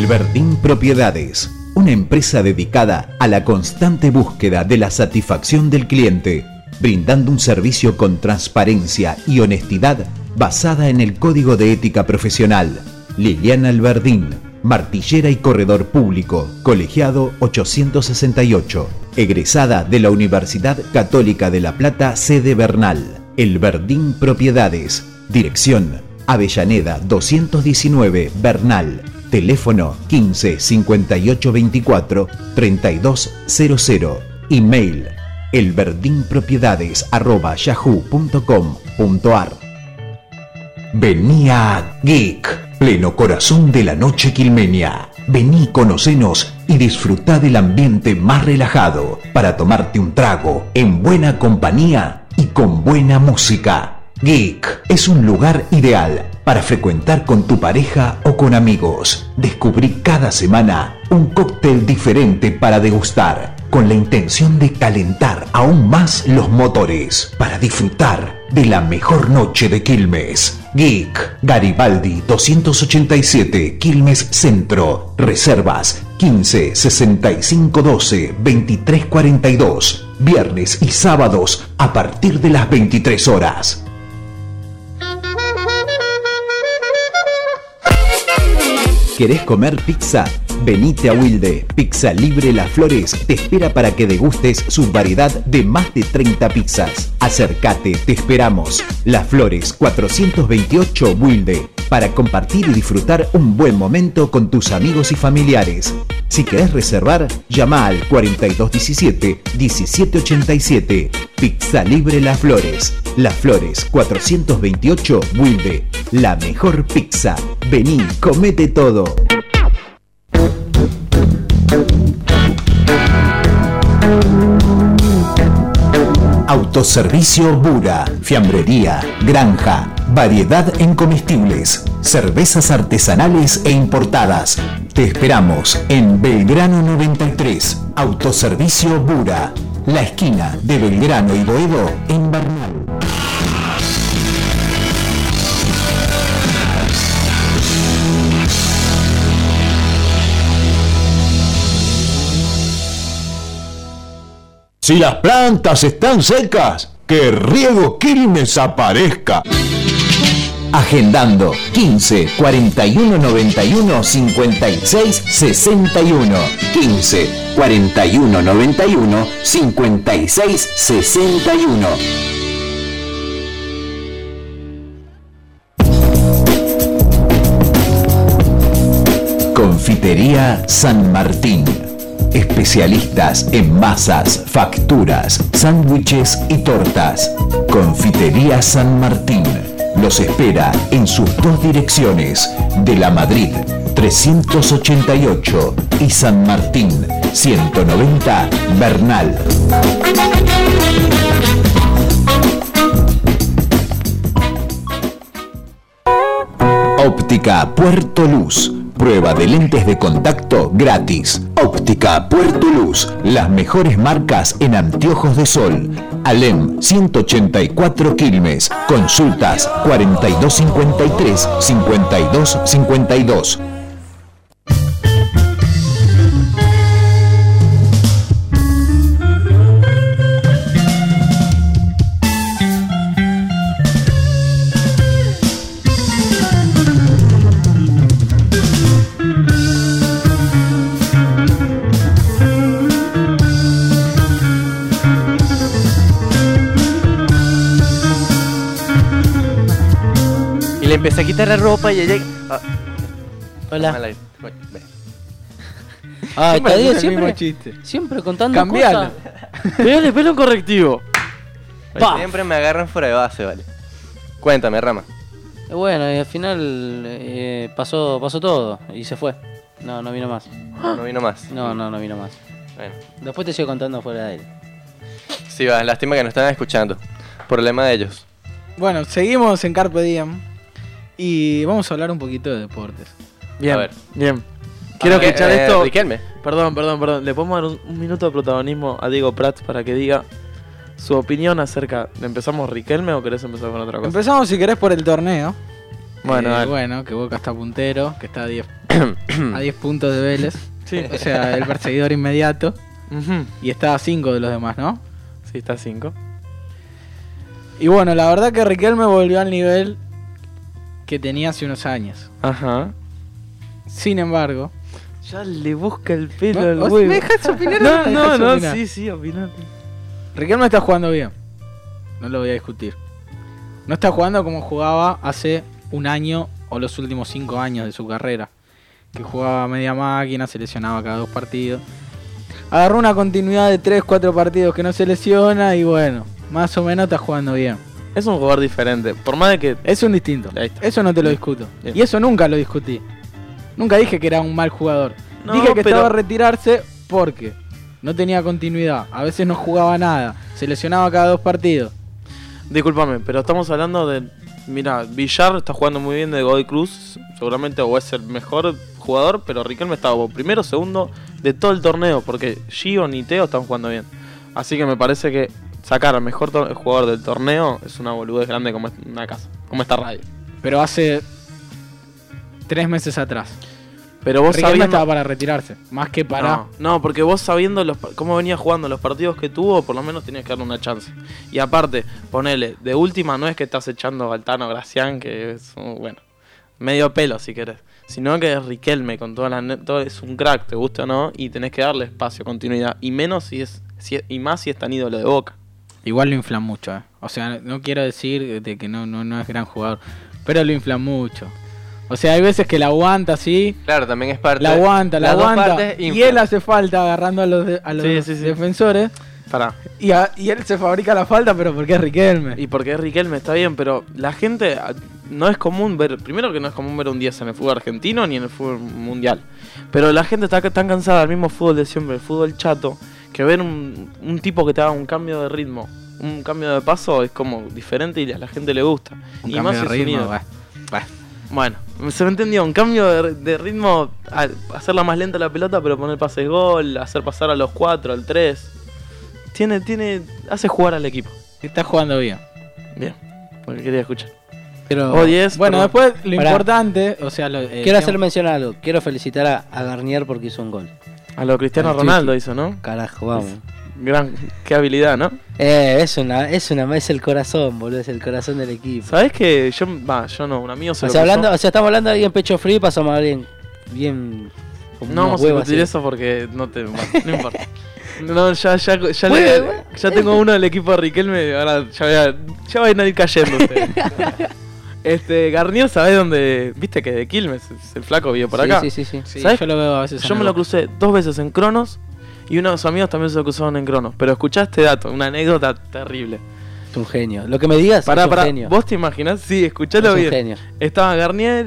Verdín Propiedades, una empresa dedicada a la constante búsqueda de la satisfacción del cliente, brindando un servicio con transparencia y honestidad basada en el Código de Ética Profesional. Liliana Alberdín, martillera y corredor público, colegiado ochocientos sesenta y ocho, egresada de la Universidad Católica de La Plata, sede Bernal. El Verdín Propiedades, dirección Avellaneda doscientos diecinueve, Bernal, teléfono quince cincuenta y ocho veinticuatro treinta y dos cero cero, email elverdinpropiedades arroba yahoo punto com punto ar. Venía Geek, pleno corazón de la noche quilmenia. Vení, conocenos y disfrutá del ambiente más relajado para tomarte un trago en buena compañía y con buena música. Geek es un lugar ideal para frecuentar con tu pareja o con amigos. Descubrí cada semana un cóctel diferente para degustar, con la intención de calentar aún más los motores para disfrutar de la mejor noche de Quilmes. Geek, Garibaldi doscientos ochenta y siete, Quilmes Centro. Reservas quince sesenta y cinco doce veintitrés cuarenta y dos. Viernes y sábados a partir de las veintitrés horas. ¿Querés comer pizza? Venite a Wilde. Pizza Libre Las Flores te espera para que degustes su variedad de más de treinta pizzas. Acércate, te esperamos. Las Flores cuatrocientos veintiocho Wilde, para compartir y disfrutar un buen momento con tus amigos y familiares. Si querés reservar, llama al cuarenta y dos diecisiete diecisiete ochenta y siete. Pizza Libre Las Flores. Las Flores cuatrocientos veintiocho Wilde. La mejor pizza. Vení, comete todo. Autoservicio Bura, fiambrería, granja, variedad en comestibles, cervezas artesanales e importadas. Te esperamos en Belgrano noventa y tres, Autoservicio Bura, la esquina de Belgrano y Boedo en Bernal. Si las plantas están secas, que Riego Quilmes aparezca. Agendando quince cuarenta y uno noventa y uno cincuenta y seis sesenta y uno. quince cuarenta y uno noventa y uno cincuenta y seis sesenta y uno. Confitería San Martín. Especialistas en masas, facturas, sándwiches y tortas. Confitería San Martín los espera en sus dos direcciones, de la Madrid trescientos ochenta y ocho y San Martín ciento noventa, Bernal. Óptica Puerto Luz. Prueba de lentes de contacto gratis. Óptica Puerto Luz. Las mejores marcas en anteojos de sol. Alem ciento ochenta y cuatro Quilmes. Consultas cuarenta y dos cincuenta y tres cincuenta y dos cincuenta y dos. Le empecé a quitar la ropa y ella... Ah. Hola. Mala- Ve. Ah, Siempre Tadeo, haces el siempre, mismo chiste. siempre contando Cambialo. cosas. Pégale pelo un correctivo. Pa. Siempre me agarran fuera de base, vale. Cuéntame, Rama. Eh, Bueno, y al final eh, pasó, pasó todo y se fue. No, no vino más. No vino más. No, no, no vino más. Bueno. Después te sigo contando fuera de él. Sí, va, lástima que no están escuchando. Problema de ellos. Bueno, seguimos en Carpe Diem y vamos a hablar un poquito de deportes. Bien, A ver. bien. Quiero Ah, escuchar eh, esto. Riquelme. Perdón, perdón, perdón. Le podemos dar un, un minuto de protagonismo a Diego Prats para que diga su opinión acerca. ¿Empezamos Riquelme o querés empezar con otra cosa? Empezamos si querés por el torneo. Bueno, Eh, dale. bueno, que Boca está puntero, que está a diez a diez puntos de Vélez. Sí. O sea, el perseguidor inmediato. Ujú. Y está a cinco de los demás, ¿no? Sí, está cinco. Y bueno, la verdad que Riquelme volvió al nivel que tenía hace unos años. Ajá. Sin embargo... Ya le busca el pelo al ¿Vos huevo. me dejás opinar o No, me no, dejás no, opinar? sí, sí, opinar. Riquelme está jugando bien. No lo voy a discutir. No está jugando como jugaba hace un año o los últimos cinco años de su carrera. Que jugaba a media máquina, se lesionaba cada dos partidos. Agarró una continuidad de tres, cuatro partidos que no se lesiona y bueno, más o menos está jugando bien. Es un jugador diferente. Por más de que. Es un distinto. Ahí está. Eso no te lo discuto. Bien. Y eso nunca lo discutí. Nunca dije que era un mal jugador. No, dije que pero- estaba a retirarse porque no tenía continuidad. A veces no jugaba nada. Se lesionaba cada dos partidos. Discúlpame, pero estamos hablando de. Mira, Villar está jugando muy bien de Godoy Cruz. Seguramente o es el mejor jugador, pero Riquelme estaba o primero o segundo de todo el torneo. Porque Gio ni Teo están jugando bien. Así que me parece que sacar al mejor tor- jugador del torneo es una boludez grande como es- una casa, como esta radio. Pero hace tres meses atrás. Pero vos Riquelme sabiendo... estaba para retirarse. Más que para... No, no, porque vos sabiendo los, pa- cómo venía jugando los partidos que tuvo, por lo menos tenías que darle una chance. Y aparte, ponele, de última no es que estás echando al Tano Gracián, que es, uh, bueno, medio pelo si querés. Sino que es Riquelme, con toda la ne- todo, es un crack, te gusta o no, y tenés que darle espacio, continuidad. Y menos si es, si es- y más si es tan ídolo de Boca. Igual lo inflan mucho, eh. O sea, no quiero decir de que no, no, no es gran jugador. Pero lo inflan mucho. O sea, hay veces que la aguanta así. Claro, también es parte. La aguanta, la las dos aguanta. partes Y inflan. él hace falta agarrando a los, de- a los Sí, sí, sí. defensores. Pará. Y, a- y él se fabrica la falta, pero porque es Riquelme. Y porque es Riquelme, está bien, pero la gente a- no es común ver, primero que no es común ver un diez en el fútbol argentino ni en el fútbol mundial. Pero la gente está tan cansada del mismo fútbol de siempre, el fútbol chato, que ver un, un tipo que te haga un cambio de ritmo, un cambio de paso es como diferente y a la gente le gusta. Un y cambio más de si es ritmo, unido. bah, bah. Bueno, se me entendió, un cambio de, de ritmo, a- hacerla más lenta la pelota, pero poner pases gol, hacer pasar a los cuatro, al tres. Tiene, tiene, hace jugar al equipo. Está jugando bien. Bien, porque quería escuchar. Pero O diez, Bueno, perdón. después lo Pará. importante, o sea, lo, eh, quiero hacer tema- mención a algo. Quiero felicitar a, a Garnier porque hizo un gol. A lo Cristiano Al Ronaldo Twitty. hizo, ¿no? Carajo, vamos. Gran, qué habilidad, ¿no? Eh, es una, es una, es el corazón, boludo, es el corazón del equipo. ¿Sabés que yo, va, yo no, un amigo se O lo sea, puso- hablando, o sea, estamos hablando de alguien pecho frío y pasamos a alguien bien. con No unos vamos a huevos discutir así. eso porque no te, bueno, no importa. No, ya, ya, ya, Bueno, le- bueno. ya tengo uno del equipo de Riquelme, ahora ya, voy a, ya van a ir cayendo ustedes. Este, Garnier, ¿sabés dónde? Viste que de Quilmes, es el flaco vive por Sí, acá. Sí, sí, sí. Sí, ¿Sabés? yo lo veo a veces. Yo en me el lo box. crucé dos veces en Cronos y unos amigos también se lo cruzaron en Cronos. Pero escuchá este dato, una anécdota terrible. Es un genio. Lo que me digas Pará, es un pará, genio. ¿vos te imaginás? Sí, escuchalo es un bien. genio. Estaba Garnier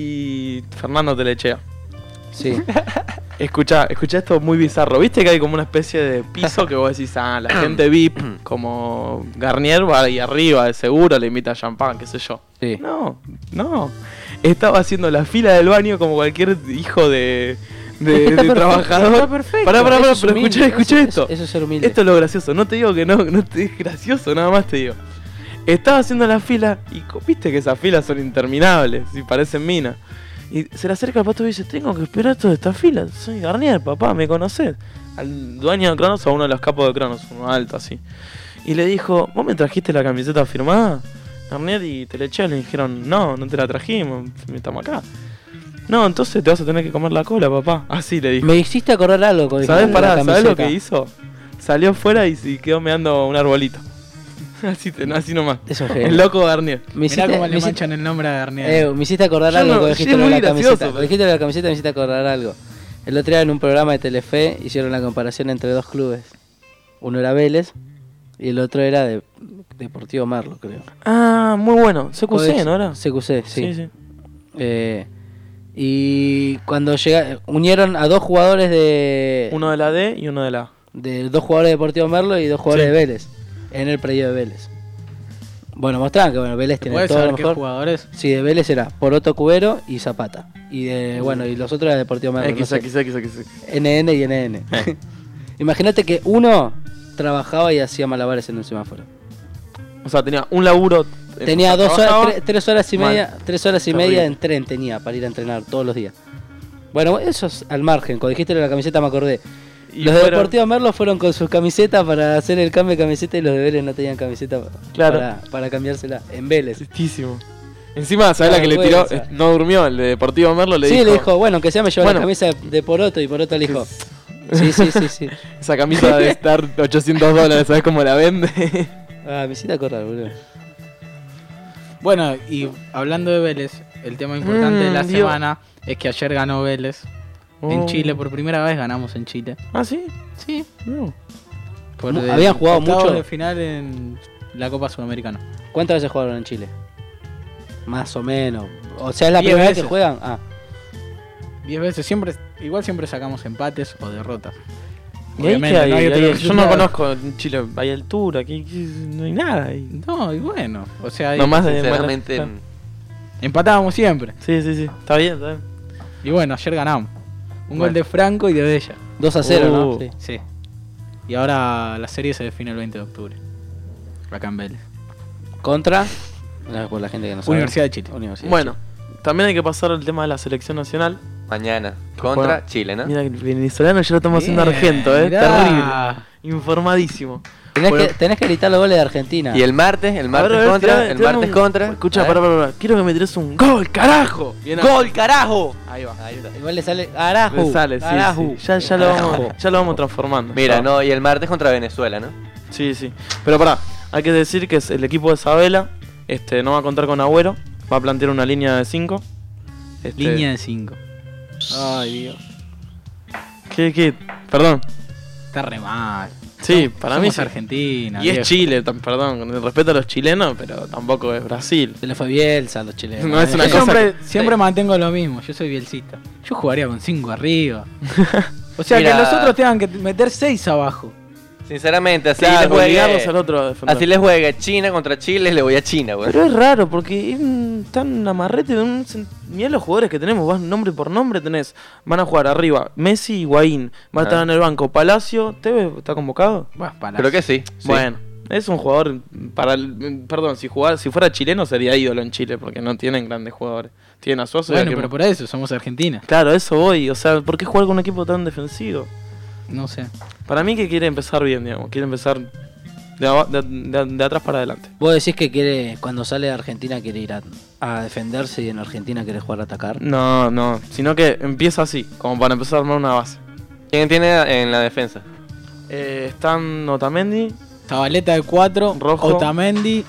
y Fernando Telechea. Sí. Escuchá, escuchá esto muy bizarro. ¿Viste que hay como una especie de piso que vos decís, ah, la gente V I P, como Garnier va ahí arriba, de seguro, le invita a champán, qué sé yo? Sí. No, no. Estaba haciendo la fila del baño como cualquier hijo de, de, Está de perfecto, trabajador. está perfecto. Pará, pará, Eso pará, es pero humilde, escuchá, escuchá eso- esto. Eso es ser humilde. Esto es lo gracioso. No te digo que no, no te es gracioso, nada más te digo. Estaba haciendo la fila y co- viste que esas filas son interminables y parecen minas. Y se le acerca al pato y dice, tengo que esperar toda esta fila. Soy Garnier, papá, ¿me conocés? Al dueño de Cronos o a uno de los capos de Cronos, uno alto así. Y le dijo, ¿vos me trajiste la camiseta firmada? Garnier y Telechea le dijeron, no, no te la trajimos, estamos acá. No, entonces te vas a tener que comer la cola, papá. Así le dijo. Me hiciste acordar algo con ¿Sabés, la pará, ¿sabés lo camiseta. que hizo? Salió fuera y, y quedó meando un arbolito. así, te- así nomás. Es un El genio. loco Garnier. Me Mirá hiciste, cómo me le hiciste- manchan el nombre a Garnier. eh, me hiciste acordar Yo algo no- cuando sí, dijiste lo de muy la gracioso, camiseta. pero- Cuando dijiste lo de la camiseta me hiciste acordar algo. El otro día en un programa de Telefe hicieron la comparación entre dos clubes. Uno era Vélez y el otro era de Deportivo Merlo, creo. Ah, muy bueno. C Q C, ¿no era? C Q C, sí. Sí, sí. Eh, y cuando llega, unieron a dos jugadores de, Uno de la D y uno de la A. de dos jugadores de Deportivo Merlo y dos jugadores Sí. de Vélez en el predio de Vélez. Bueno, mostraban que bueno, Vélez tiene ¿Puedes todo lo saber qué mejor. jugadores? Sí, de Vélez era Poroto Cubero y Zapata. Y de, bueno, y los otros era Deportivo Merlo. no X, sé. X, X, X. N N y N N. Imagínate que uno trabajaba y hacía malabares en un semáforo. O sea, tenía un laburo. eh, Tenía dos horas, trabajaba. tres, tres horas y Mal. media, tres horas y Terrible. media en tren tenía para ir a entrenar todos los días. Bueno, eso es al margen. Cuando dijiste lo de la camiseta me acordé. Y Los de fueron- Deportivo Merlo fueron con sus camisetas para hacer el cambio de camiseta y los de Vélez no tenían camiseta Claro. para, para cambiársela. En Vélez. Tristísimo. Encima, ¿sabes Qué la que le tiró? vergüenza. Eh, No durmió, el de Deportivo Merlo le sí, dijo. le dijo, bueno, aunque sea me lleva Bueno. la camisa de, de Poroto y Poroto le dijo. Sí, sí, sí, sí. Esa camisa debe estar ochocientos dólares, ¿sabes cómo la vende? Ah, me hiciste acordar, boludo. Bueno, y hablando de Vélez, el tema importante de la Mm, Dios. semana es que ayer ganó Vélez en Oh. Chile. Por primera vez ganamos en Chile. ¿Ah, sí? Sí. No. Por Mu- el habían jugado octavos mucho. de final en la Copa Sudamericana. ¿Cuántas veces jugaron en Chile? Más o menos. O sea, es la Diez primera vez veces. que juegan. Ah, Diez veces, siempre, igual siempre sacamos empates o derrotas. ¿Y ahí Obviamente, qué hay? no hay otro Ahí- yo no resultado. conozco en Chile, hay altura, aquí, aquí no hay nada ahí. No, y bueno, o sea, ahí No más de Sinceramente, mala- empatábamos siempre. Sí, sí, sí, está bien, está bien. Y bueno, ayer ganamos. Un Bueno. gol de Franco y de Bella. dos a cero, ¿no? Uh. Sí. Sí. Y ahora la serie se define el veinte de octubre. Acá en Vélez. Contra. No, por la gente que no sabe. Universidad de Chile. Universidad de Bueno, también hay que pasar al tema de la selección nacional. mañana contra Juega- Chile, ¿no? Mira, el venezolano ya lo estamos haciendo Bien, argento, eh. mirá. Terrible. Informadísimo. Chile. Tenés, Bueno. que, tenés que gritar los goles de Argentina. Y el martes, el A martes ver, a ver, contra, tirame- el tirame martes un- contra. Escucha, A ver. pará, pará, pará. Quiero que me tires un gol, carajo. Bien ahí. ¡Gol, carajo! Ahí va. Ahí está. Igual le sale Arajo. Me sale, sí, Arajo. sí. Ya, ya, lo vamos, Arajo. ya lo vamos transformando. Mira, Ya. no, y el martes contra Venezuela, ¿no? Sí, sí. Pero pará, hay que decir que es el equipo de Sabela este, no va a contar con Agüero. Va a plantear una línea de cinco. Este, Línea de cinco. Ay, Dios. ¿Qué, qué? Perdón. Está re mal. Sí, Somos- para mí somos sí. Argentina. Y es viejo. Chile, tam- perdón, con el respeto a los chilenos, pero tampoco es Brasil. Se le fue Bielsa a los chilenos. No es una Yo cosa siempre, que- siempre mantengo lo mismo. Yo soy bielcista. Yo jugaría con cinco arriba. O sea, Mira. que los otros tengan que meter seis abajo. Sinceramente, así Claro, le obligarlos al juegue. otro a defender. Así le juegue China contra Chile, le voy a China, güey. Pero es raro porque es un tan amarrete de un. sen- Mirá los jugadores que tenemos, vas nombre por nombre tenés. Van a jugar arriba Messi y Higuaín. Va a estar Ah. en el banco Palacio. ¿Tevez está convocado? Bueno, para Creo que sí. sí. Bueno, es un jugador para el- perdón, si jugara, si fuera chileno sería ídolo en Chile porque no tienen grandes jugadores. Tienen a Suazo y a Bueno, Quemo. pero por eso somos Argentina. Claro, eso voy, o sea, ¿por qué jugar con un equipo tan defensivo? No sé. Para mí que quiere empezar bien, digamos, quiere empezar de, aba- de- de- de atrás para adelante. Vos decís que quiere, cuando sale de Argentina quiere ir a, a defenderse y en Argentina quiere jugar a atacar. No, no, sino que empieza así, como para empezar a armar una base. ¿Quién tiene en la defensa? Eh, están Otamendi, Zabaleta de cuatro, Rojo. Otamendi,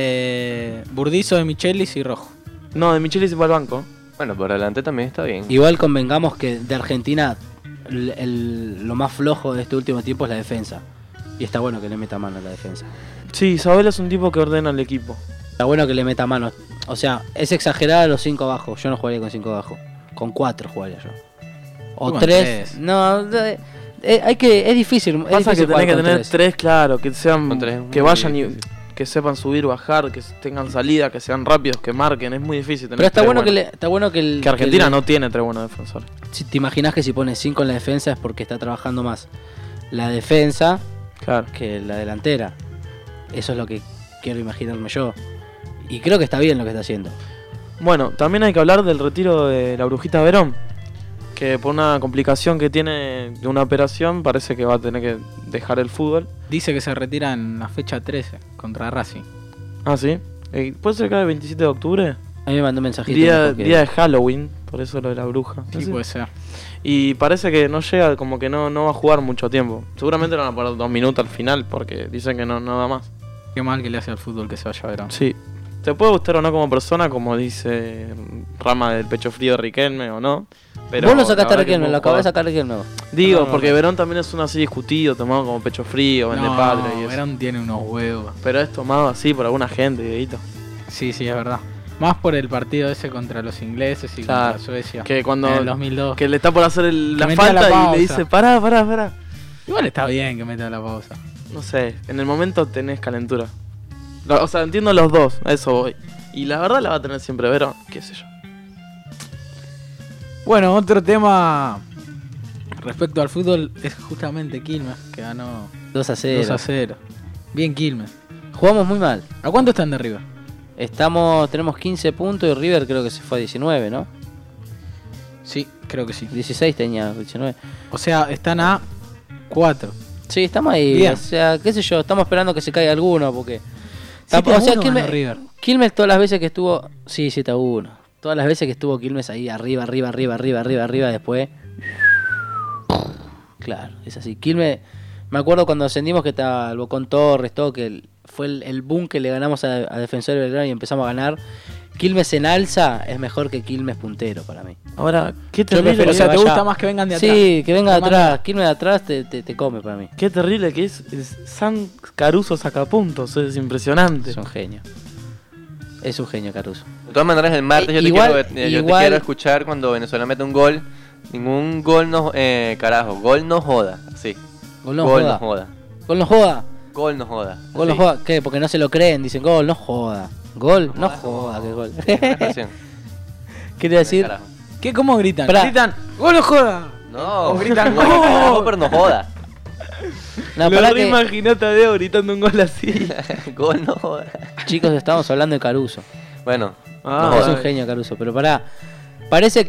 eh, Burdizo de Michelis y Rojo. no, de Michelis y para el banco. Bueno, por adelante también está bien. Igual convengamos que de Argentina el- el- lo más flojo de este último tiempo es la defensa. Y está bueno que le meta mano a la defensa. Sí, Isabel es un tipo que ordena el equipo. Está bueno que le meta mano. O sea, es exagerada los cinco abajo. Yo no jugaría con cinco abajo. Con cuatro jugaría yo. O Con tres. tres. No, eh, eh, hay que. Es difícil. Es Pasa difícil que tenés jugar que con tener tres. tres, claro, que sean, Con tres es que muy vayan y difícil. que sepan subir, bajar, que tengan salida, que sean rápidos, que marquen, es muy difícil tener Pero está tres bueno, que buenos. le, está bueno que el. Que Argentina le- no tiene tres buenos defensores. Si te imaginas que si pones cinco en la defensa es porque está trabajando más la defensa Claro. que la delantera. Eso es lo que quiero imaginarme yo. Y creo que está bien lo que está haciendo. Bueno, también hay que hablar del retiro de la Brujita Verón, que por una complicación que tiene de una operación parece que va a tener que dejar el fútbol. Dice que se retira en la fecha trece contra Racing. Ah, sí. Eh, ¿Puede ser que el veintisiete de octubre? A mí me mandó un mensajito. Día, dijo que- día de Halloween, por eso lo de la bruja. Sí, No sé. puede ser. Y parece que no llega, como que no, no va a jugar mucho tiempo. Seguramente le van a poner dos minutos al final porque dicen que no, no da más. Qué mal que le hace al fútbol que se vaya a ver. Sí. Te puede gustar o no como persona, como dice Rama del pecho frío de Riquelme o no. Pero Vos lo la sacaste a verdad que Riquelme, es lo un acabas de jugador. sacar a Riquelme. Digo, No, no, porque no. Verón también es uno así discutido, tomado como pecho frío, vende No, patria y eso. Verón tiene unos huevos. Pero es tomado así por alguna gente, Dieguito. Sí, sí, es verdad. Más por el partido ese contra los ingleses y Claro, contra Suecia. Que cuando En el dos mil dos. que le está por hacer el- Que la metía falta la y pausa. le dice, pará, pará, pará. Igual está bien que meta la pausa. No sé, en el momento tenés calentura. Lo- O sea, entiendo los dos, a eso voy. Y la verdad la va a tener siempre Verón, qué sé yo. Bueno, otro tema respecto al fútbol es justamente Quilmes, que ganó dos a cero. dos a cero. Bien Quilmes. Jugamos muy mal. ¿A cuánto están de River? Estamos, tenemos quince puntos y River creo que se fue a diecinueve, ¿no? Sí, creo que sí. dieciséis tenía, diecinueve. O sea, están a cuatro. Sí, estamos ahí. Bien. O sea, qué sé yo, estamos esperando que se caiga alguno porque... siete a o sea, uno ganó Quilmes, River. Quilmes todas las veces que estuvo... Sí, siete a uno. Todas las veces que estuvo Quilmes ahí arriba, arriba, arriba, arriba, arriba, arriba, después... Claro, es así. Quilmes... Me acuerdo cuando ascendimos que estaba el Bocón Torres, todo, que el- fue el, el boom que le ganamos a, a Defensor de Belgrano y empezamos a ganar. Quilmes en alza es mejor que Quilmes puntero para mí. Ahora, qué Yo terrible, prefiero O sea, que ¿te vaya- gusta más que vengan de atrás? Sí, que venga de Te atrás. manda- Quilmes de atrás te, te, te come para mí. qué terrible que es, es San Caruso sacapuntos, es impresionante. Es un genio. Es un genio, Caruso. De todas maneras, el martes Eh, yo, te, igual- quiero, eh, yo te igual- quiero escuchar cuando Venezuela mete un gol. Ningún gol no... Eh, carajo, gol no joda. Sí. Gol no gol joda. no joda. Gol no joda. Gol no joda. Gol no Sí. joda. ¿Qué? Porque no se lo creen. Dicen gol, no joda. Gol, no, No joda. joda. ¿Qué gol? Buena expresión. Quería decir. Carajo. ¿Qué? ¿Cómo gritan? Pará. Gritan, ¡gol no joda! No, O gritan, gol, ¡gol! pero no joda. No, Lo pará re que, imaginé a Tadeo gritando un gol así. Gol no joda. chicos, estamos hablando de Caruso. Bueno, Ah, No es un ay. genio Caruso. Pero pará. Parece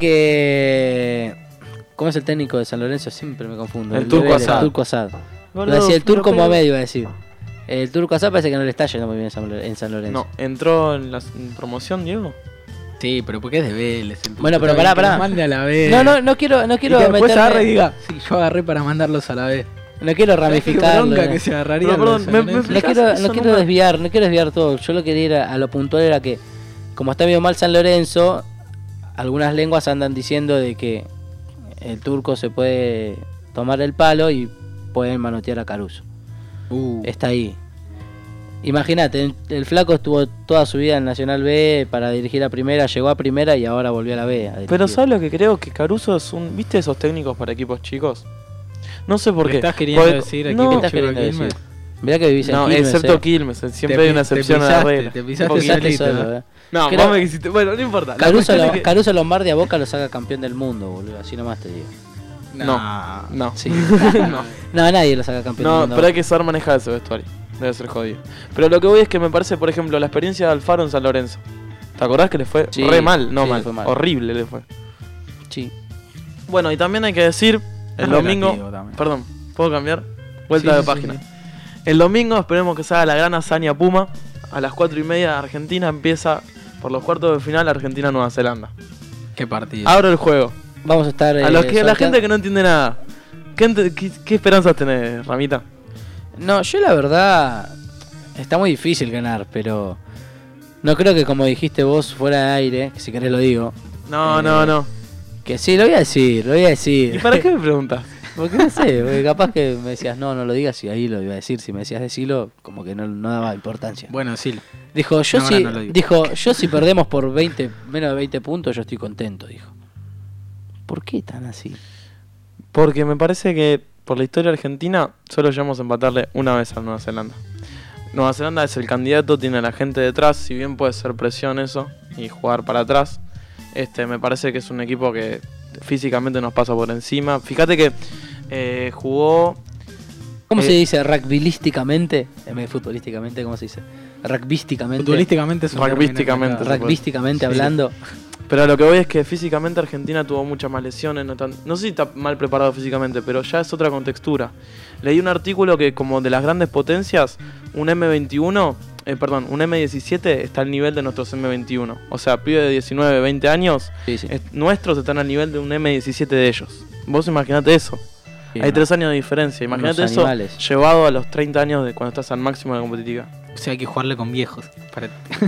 que. ¿Cómo es el técnico de San Lorenzo? Siempre me confundo. El Turco Vélez, Asad. El Turco Asad. Gordo, Iba a decir el Turco europeo. Mohamed, iba a decir. El Turco Asad parece que no le está yendo muy bien en San Lore- en San Lorenzo. No, entró en la s- en promoción, Diego. Sí, pero porque es de Vélez. el Bueno, pero puto, pará, que pará. nos mande a la vez. No, no, no quiero, no quiero y que después meterme- agarre y diga, sí, yo agarré para mandarlos a la vez. No quiero Qué ramificarlo. bronca eh. que se agarraría. Pero, perdón, los me- San me- Lorenzo. No Fijas, quiero, eso no no quiero me- desviar, no quiero desviar todo. Yo lo que quería ir a, a lo puntual era que, como está medio mal San Lorenzo, algunas lenguas andan diciendo de que el Turco se puede tomar el palo y pueden manotear a Caruso. Uh, Está ahí. Imagínate, el, el flaco estuvo toda su vida en Nacional B para dirigir a primera, llegó a primera y ahora volvió a la B. a dirigir. Pero ¿sabes lo que creo? Que Caruso es un... ¿Viste esos técnicos para equipos chicos? No sé por ¿qué qué. estás queriendo Porque- decir aquí? no, ¿Qué estás Chico queriendo Quilmes? decir? Mirá que vivís en No, Quilmes, excepto eh. Quilmes, siempre Te hay pi- una te excepción a la pisaste, regla. te Un pisaste poquito. Pisaste solito, solo, eh. eh. No, Creo- vos me quisiste... Bueno, no importa. La Caruso, cuestión Lo- es que- Caruso Lombardi a Boca lo saca campeón del mundo, boludo. Así nomás te digo. No, no. Sí. no, nadie lo saca campeón del No, mundo. pero hay que saber manejar ese vestuario. Debe ser jodido. Pero lo que voy es que me parece, por ejemplo, la experiencia de Alfaro en San Lorenzo. ¿Te acordás que le fue Sí, re mal? No sí, mal, le fue mal. horrible le fue. Sí. Bueno, y también hay que decir, el Es domingo... relativo también. Perdón, ¿puedo cambiar? Vuelta Sí, de sí, página. sí, El domingo esperemos que se haga la gran hazaña Puma. A las cuatro y media Argentina empieza por los cuartos de final Argentina-Nueva Zelanda. Qué partido. Abro el juego. Vamos a estar. A los eh, que, la sortea- gente que no entiende nada. ¿Qué, ente- qué- qué esperanzas tenés, Ramita? No, yo la verdad. Está muy difícil ganar, pero. No creo que como dijiste vos fuera de aire, que si querés lo digo. No, Eh, no, no. Que sí, lo voy a decir, lo voy a decir. ¿Y para qué me preguntas? Porque no sé, porque capaz que me decías, no, no lo digas y ahí lo iba a decir. Si me decías decirlo, como que no, no daba importancia. Bueno, sí. Dijo, yo No, ahora si, no lo digo. dijo, yo si perdemos por veinte, menos de veinte puntos, yo estoy contento, dijo. ¿Por qué tan así? Porque me parece que por la historia argentina solo llegamos a empatarle una vez a Nueva Zelanda. Nueva Zelanda es el candidato, tiene a la gente detrás, si bien puede ser presión eso y jugar para atrás. Este, me parece que es un equipo que físicamente nos pasa por encima. Fíjate que eh, jugó... ¿Cómo Eh, se dice rugbyísticamente? En vez de futbolísticamente, ¿cómo se dice? Rugbyísticamente. Futbolísticamente es un Rugbyísticamente. término acá. Rugbyísticamente Sí. hablando. Pero a lo que voy es que físicamente Argentina tuvo muchas más lesiones. No, tan- no sé si está mal preparado físicamente, pero ya es otra contextura. Leí un artículo que como de las grandes potencias, un eme veintiuno, eh, perdón, un eme diecisiete está al nivel de nuestros eme veintiuno. O sea, pibes de diecinueve, veinte años, Sí, sí. es- nuestros están al nivel de un eme diecisiete de ellos. Vos imaginate eso. Sí, Hay no. tres años de diferencia. Imagínate Unos eso animales. llevado a los treinta años de cuando estás al máximo de la competitiva. O sea, hay que jugarle con viejos para,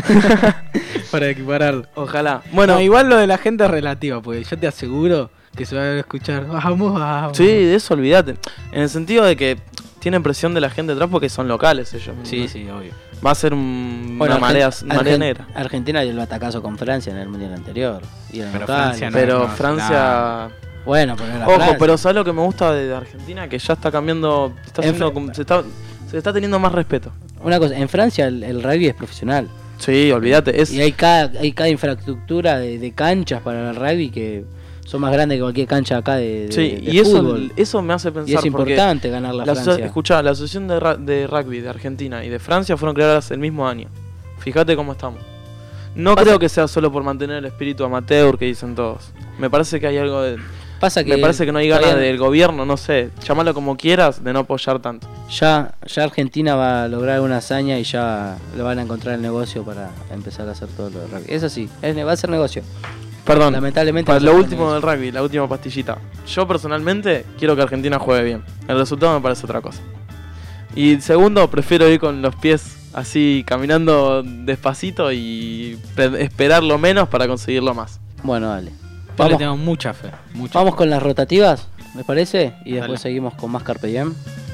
para equipararlo. Ojalá. Bueno, Bueno, igual lo de la gente es relativo, porque yo te aseguro que se va a escuchar, vamos, vamos. sí, de eso olvídate. En el sentido de que tienen presión de la gente atrás porque son locales ellos. Sí, sí, obvio. Va a ser un- Bueno, una marea, Argen- marea Argen- negra. Argentina dio el batacazo con Francia en el mundial anterior. Y eran Pero locales. Francia no. Pero Nueva Francia... Bueno, pero era Ojo, Francia. pero ¿sabes lo que me gusta de Argentina? Que ya está cambiando... Está En haciendo Fra- como- se, está, se está teniendo más respeto. Una cosa, en Francia el, el rugby es profesional. Sí, olvídate. Es, Y hay cada, hay cada infraestructura de, de canchas para el rugby que son más grandes que cualquier cancha acá de, de, sí, de y eso, fútbol. eso me hace pensar Y es porque importante ganar la, la aso- Francia. escuchá, la asociación de, ra- de rugby de Argentina y de Francia fueron creadas el mismo año. Fíjate cómo estamos. No Pasa- creo que sea solo por mantener el espíritu amateur que dicen todos. Me parece que hay algo de... Pasa que Me parece que no hay ganas todavía del gobierno, no sé, llámalo como quieras, de no apoyar tanto. Ya, ya Argentina va a lograr una hazaña y ya le van a encontrar el negocio para empezar a hacer todo lo de rugby. Es así, es, va a ser negocio. Perdón, Lamentablemente para no lo se último puede. del rugby, la última pastillita. Yo personalmente quiero que Argentina juegue bien. El resultado me parece otra cosa. Y segundo, prefiero ir con los pies así, caminando despacito y pe- esperar lo menos para conseguirlo más. Bueno, dale. Yo le Vamos, tengo mucha fe. Mucha vamos fe. con las rotativas, ¿me parece? Y después Dale. seguimos con más Carpe Diem.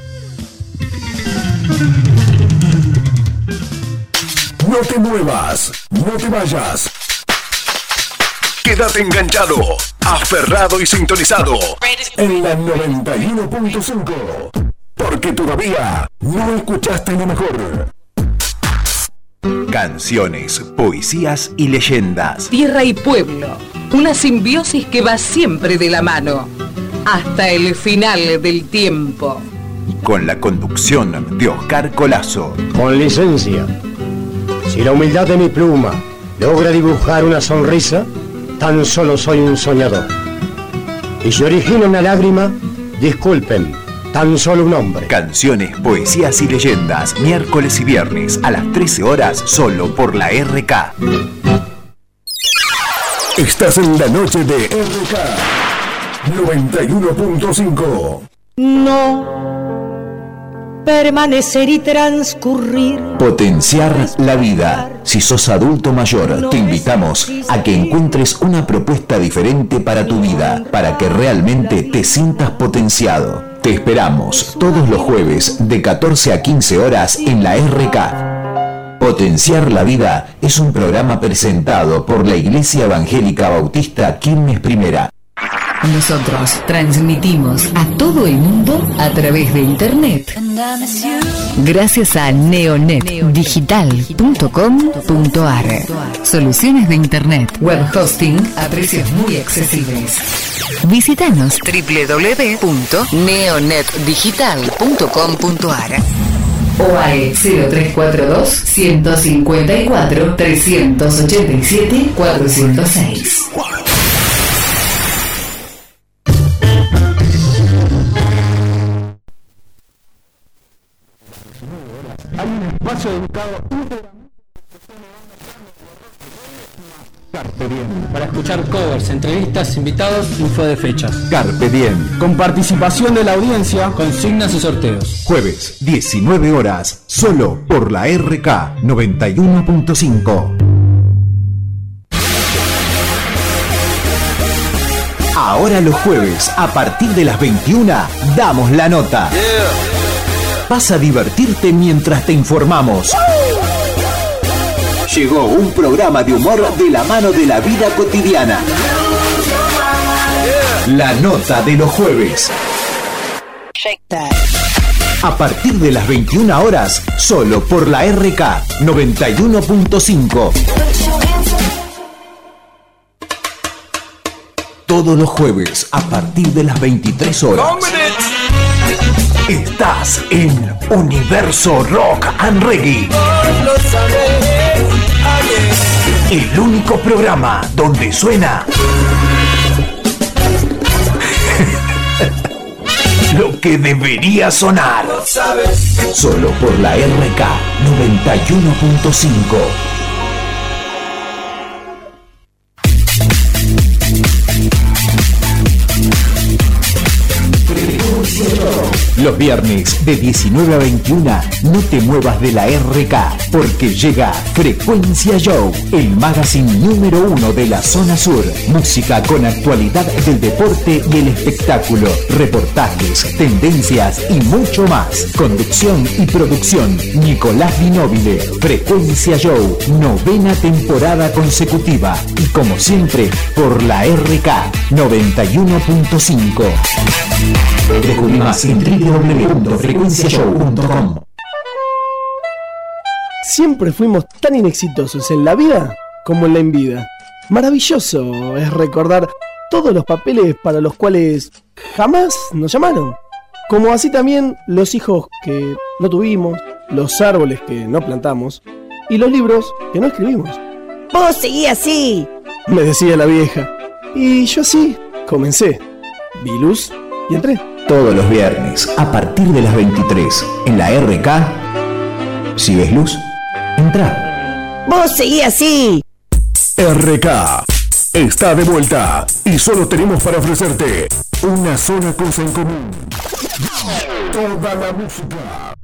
No te muevas, no te vayas. Quédate enganchado, aferrado y sintonizado en la noventa y uno punto cinco. Porque todavía no escuchaste lo mejor. Canciones, poesías y leyendas. Tierra y pueblo, una simbiosis que va siempre de la mano, hasta el final del tiempo. Con la conducción de Oscar Colazo. Con licencia, si la humildad de mi pluma logra dibujar una sonrisa, tan solo soy un soñador. Y si origina una lágrima, disculpen, tan solo un hombre. Canciones, poesías y leyendas. Miércoles y viernes a las trece horas solo por la R K. Estás en la noche de R K noventa y uno punto cinco. No permanecer y transcurrir. Potenciar la vida. Si sos adulto mayor, te invitamos a que encuentres una propuesta diferente para tu vida, para que realmente te sientas potenciado. Te esperamos todos los jueves de catorce a quince horas en la R K. Potenciar la vida es un programa presentado por la Iglesia Evangélica Bautista Quilmes Primera. Nosotros transmitimos a todo el mundo a través de internet. Gracias a neonet digital punto com punto a r. Soluciones de internet, web hosting a precios muy accesibles. Visítanos doble u doble u doble u punto neonet digital punto com punto a r o al cero tres cuatro dos, ciento cincuenta y cuatro, trescientos ochenta y siete, cuatrocientos seis. Hay un espacio dedicado Carpe Diem. Para escuchar covers, entrevistas, invitados, info de fechas. Carpe Diem. Con participación de la audiencia, consignas y sorteos. Jueves, diecinueve horas, solo por la R K noventa y uno punto cinco. Ahora los jueves, a partir de las veintiuna, damos la nota. Vas a divertirte mientras te informamos. Llegó un programa de humor de la mano de la vida cotidiana. La nota de los jueves. A partir de las veintiuna horas, solo por la R K noventa y uno punto cinco. Todos los jueves, a partir de las veintitrés horas. Estás en Universo Rock and Reggae. El único programa donde suena lo que debería sonar. Solo por la R K noventa y uno punto cinco. Los viernes de diecinueve a veintiuna no te muevas de la R K porque llega Frecuencia Show, el magazine número uno de la zona sur. Música con actualidad del deporte y el espectáculo, reportajes, tendencias y mucho más. Conducción y producción Nicolás Vinóbile. Frecuencia Show, novena temporada consecutiva y como siempre por la R K noventa y uno punto cinco. Descubrí más en doble u doble u doble u punto frecuencia show punto com. Siempre fuimos tan inexitosos en la vida como en la envidia. Maravilloso es recordar todos los papeles para los cuales jamás nos llamaron. Como así también los hijos que no tuvimos, los árboles que no plantamos y los libros que no escribimos. Vos seguí así. Me decía la vieja. Y yo así, comencé. Vi luz y entré. Todos los viernes, a partir de las veintitrés, en la R K. Si ves luz, entra. Vos seguí así. R K está de vuelta y solo tenemos para ofrecerte una sola cosa en común. Toda la música.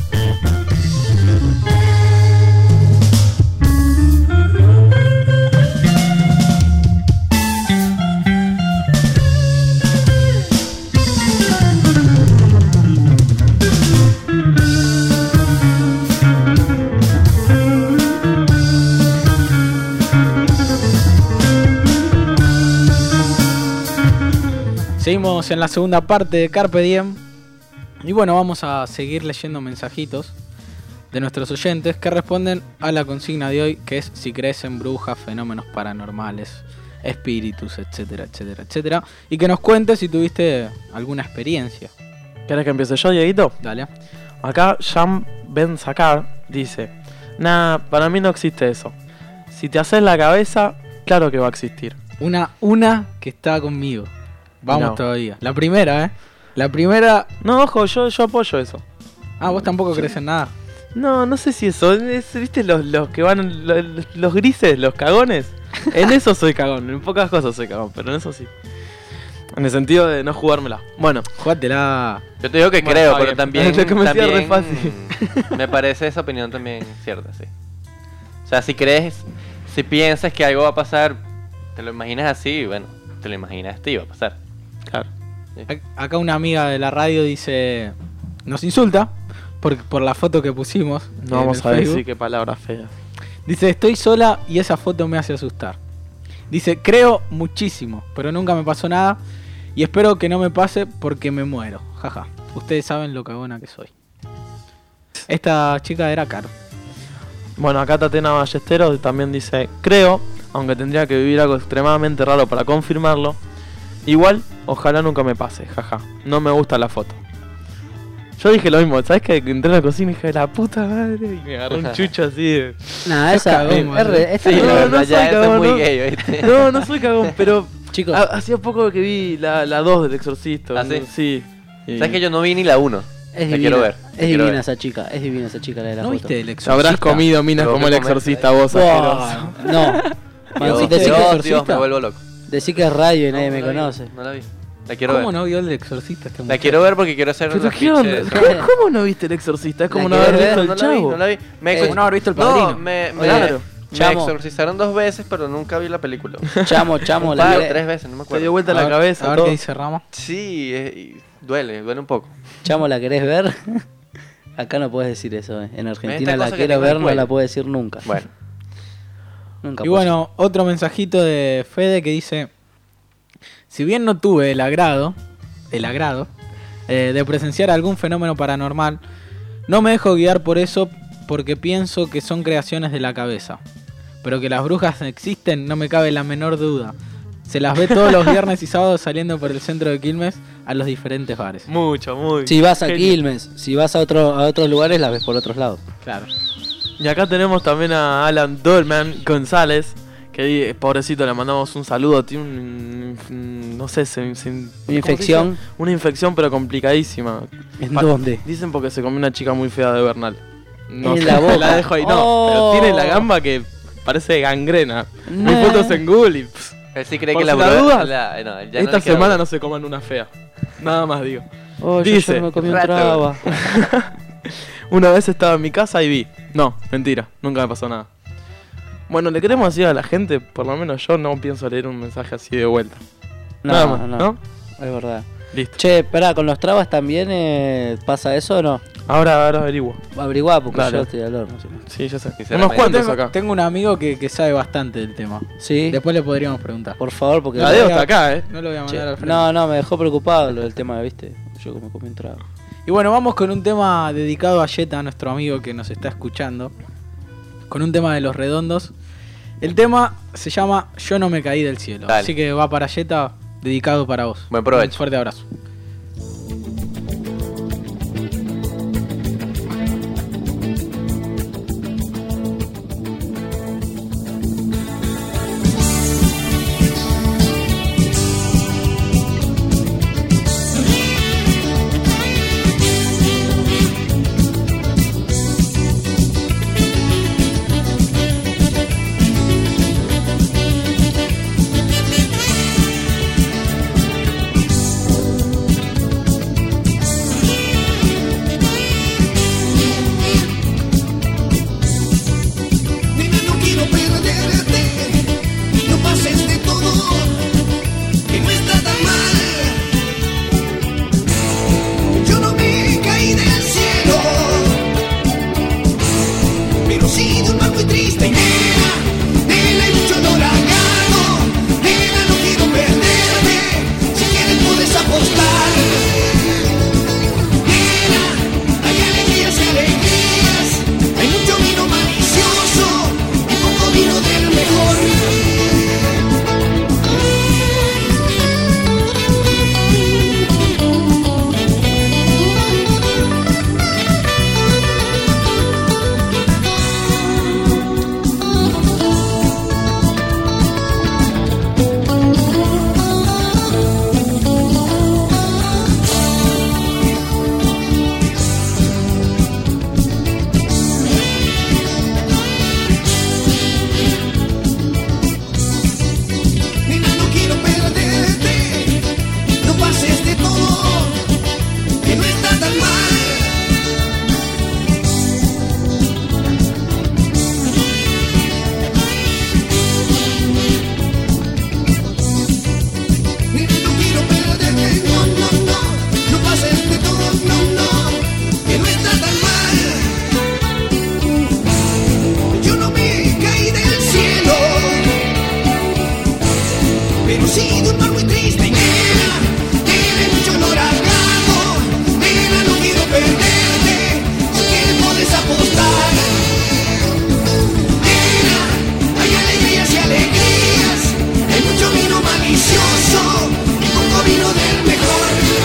Seguimos en la segunda parte de Carpe Diem. Y bueno, vamos a seguir leyendo mensajitos de nuestros oyentes que responden a la consigna de hoy, que es si crees en brujas, fenómenos paranormales, espíritus, etcétera, etcétera, etcétera. Y que nos cuentes si tuviste alguna experiencia. ¿Querés que empiece yo, Dieguito? Dale. Acá Jean Ben Sakar dice: Nah, para mí no existe eso. Si te haces la cabeza, claro que va a existir. Una, una que está conmigo. Vamos No. todavía. La primera, ¿eh? La primera... No, ojo, yo, yo apoyo eso. Ah, vos tampoco crees en nada. No, no sé si eso. Es, ¿Viste los, los que van, los, los grises, los cagones? En eso soy cagón, en pocas cosas soy cagón, pero en eso sí. En el sentido de no jugármela. Bueno, jugátela. Yo te digo que Bueno, creo, está pero bien. también, Es lo que me hacía re también fácil. me parece esa opinión también cierta, sí. O sea, si crees, si piensas que algo va a pasar, te lo imaginas así, bueno, te lo imaginas y va a pasar. claro. Acá una amiga de la radio dice... Nos insulta por, por la foto que pusimos. en No vamos el a Facebook. decir qué palabras feas. Dice, estoy sola y esa foto me hace asustar. Dice, creo muchísimo, pero nunca me pasó nada. Y espero que no me pase porque me muero. Jaja. Ustedes saben lo cagona que soy. Esta chica era Caro. Bueno, acá Tatiana Ballesteros también dice: creo, aunque tendría que vivir algo extremadamente raro para confirmarlo. Igual, ojalá nunca me pase, jaja. No me gusta la foto. Yo dije lo mismo, ¿sabes que entré en la cocina y dije la puta madre? Y me agarró un chucho así de... Nah, esa cagón, es, boludo. re- esta Sí, es la re- verdad, no ya soy eso cagón, es muy no. gay, ¿oíste? No, no soy cagón, pero Chicos, ha- hacía poco que vi la, la dos del Exorcista. ¿Ah, sí? Sí. Y- ¿Sabes que yo no vi ni la uno? es La divina, quiero ver. la es quiero divina ver. esa chica, es divina esa chica la de la ¿No foto. viste el Te exorcista? habrás comido minas Tengo como que el comer. Exorcista vos, Buah, asqueroso. no, Dios, Man, Dios, decí, que que, Exorcista? Dios, me vuelvo loco. decí que es radio y nadie No, me no la vi, conoce. No la vi. La quiero ¿Cómo ver. no vio el exorcista esta La mujer? quiero ver porque quiero hacer Pero una qué ficha onda, de eso. ¿Cómo, cómo no viste el Exorcista? Es como La no haber querés visto ver, el no la vi, Chavo. no la vi. Me Eh, ex- no haber visto El Padrino. No, me, me, Claro. me Chamo. exorcizaron dos veces, pero nunca vi la película. Chamo, chamo, Un la par, querés- tres veces, no me Te acuerdo. dio vuelta A la ver- cabeza, A ver todo. qué dice Rama. Sí, es- y duele, duele un poco. Chamo, ¿la querés ver? Acá no puedes decir eso, eh. En Argentina Esta la cosa que quiero tengo en el ver, no cuello. la puedo decir nunca. Bueno, Nunca Y puedo bueno, otro mensajito de Fede que dice: si bien no tuve el agrado, el agrado eh, de presenciar algún fenómeno paranormal, no me dejo guiar por eso porque pienso que son creaciones de la cabeza. Pero que las brujas existen no me cabe la menor duda. Se las ve todos los viernes y sábados saliendo por el centro de Quilmes a los diferentes bares. Mucho, muy. Si vas a Genio. Quilmes, si vas a otro a otros lugares, las ves por otros lados. Claro. Y acá tenemos también a Alan Dolman González, que di- pobrecito, le mandamos un saludo. Tiene un, un- no sé, se, se- ¿cómo se infección? dice? Una infección, pero complicadísima. ¿En Pa- dónde? Dicen porque se comió una chica muy fea de Bernal. No En sé, la boca. la dejo ahí. No, Oh. pero tiene la gamba que parece gangrena. Nah. Hay fotos en Google y... pff, él sí cree Por que la si las bruja... dudas, la- no, ya esta no le queda semana duda. no se coman una fea. Nada más digo. Oh, yo Dice, ya me comí un rato. traba. Una vez estaba en mi casa y vi. No, mentira, nunca me pasó nada. Bueno, le queremos decir a la gente, por lo menos yo no pienso leer un mensaje así de vuelta. No, Nada más, no, ¿no? es verdad. Listo. Che, esperá, ¿con los trabas también eh, pasa eso o no? Ahora, ahora averiguo. Averiguá, porque Dale. yo estoy al horno. si no. Sí, ya sé. Sinceramente. Unos cuantos tengo, acá. tengo un amigo que, que sabe bastante del tema. Sí, Después le podríamos preguntar. por favor, porque... La Deo está acá, eh. No lo voy a Che, mandar al frente. no, no, me dejó preocupado lo del tema, ¿viste? Yo como comí un trago. Y bueno, vamos con un tema dedicado a Jetta, nuestro amigo que nos está escuchando. Con un tema de Los Redondos. El tema se llama Yo no me caí del cielo. Dale. Así que va para Jetta, dedicado para vos. Buen provecho. Un fuerte abrazo. apostar. Nena, hay alegrías y alegrías, hay mucho vino malicioso y poco vino del mejor. Nena, no quiero perderte, no pases de todo, que no está tan mal. Nena, no quiero perderte, no, no, no, no pases de todo, no, no, que no está tan mal. Yo no me caí del cielo, pero sí de un mar muy triste. Nena, tiene mucho olor a gato. Nena, no quiero perderte, si quieres puedes apostar. Nena, hay alegrías y alegrías, hay mucho vino malicioso y poco vino del mejor.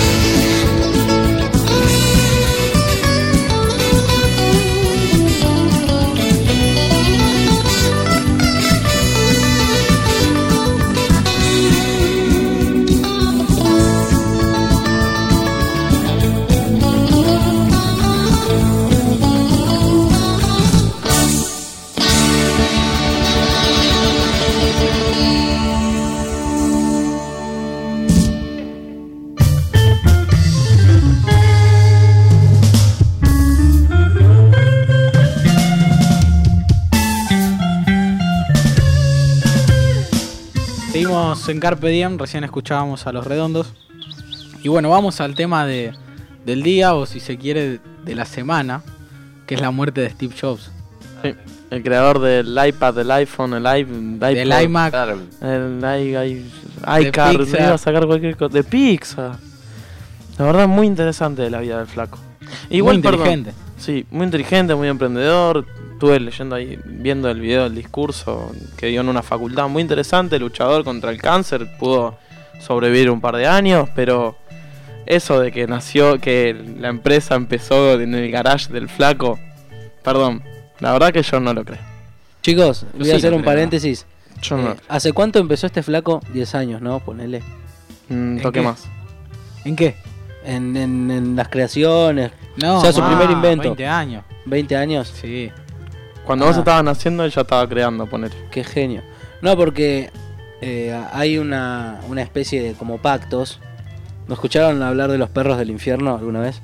Seguimos en Carpe Diem, recién escuchábamos a Los Redondos. Y bueno, vamos al tema de, del día, o si se quiere, de la semana, que es la muerte de Steve Jobs. Sí, el creador del iPad, del iPhone, el iPod, Del iMac, el i- i- De iCar, Pixar. iba a sacar cualquier cosa. De Pixar. La verdad, muy interesante de la vida del flaco. Muy perdón, inteligente. sí, muy inteligente, muy emprendedor. Estuve leyendo ahí, viendo el video del discurso que dio en una facultad muy interesante. Luchador contra el cáncer, pudo sobrevivir un par de años, pero eso de que nació, que la empresa empezó en el garage del flaco, perdón, la verdad que yo no lo creo. Chicos, Yo voy sí a hacer lo un creo. paréntesis. Yo no. Eh, ¿Hace cuánto empezó este flaco? diez años, ¿no? Ponele. Un ¿En toque qué? más. ¿En qué? En, en, en las creaciones. No, o sea, su más, primer invento. veinte años. veinte años. Sí. Cuando Ah. vos estabas naciendo, él ya estaba creando, ponele. Qué genio. No, porque eh, hay una, una especie de como pactos. ¿No escucharon hablar de los perros del infierno alguna vez?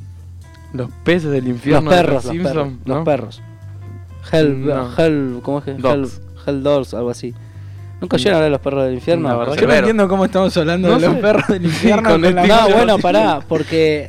Los peces del infierno. Los perros, de los los perros, Simpsons, los ¿no? perros. Hell, No. Hell, ¿cómo es que? Dogs. Hell, Hell Doors, algo así. ¿Nunca oyeron hablar de los perros del infierno? La verdad Yo no entiendo cómo estamos hablando No de los sé. perros del infierno. Con con la- este- No, bueno, pará, porque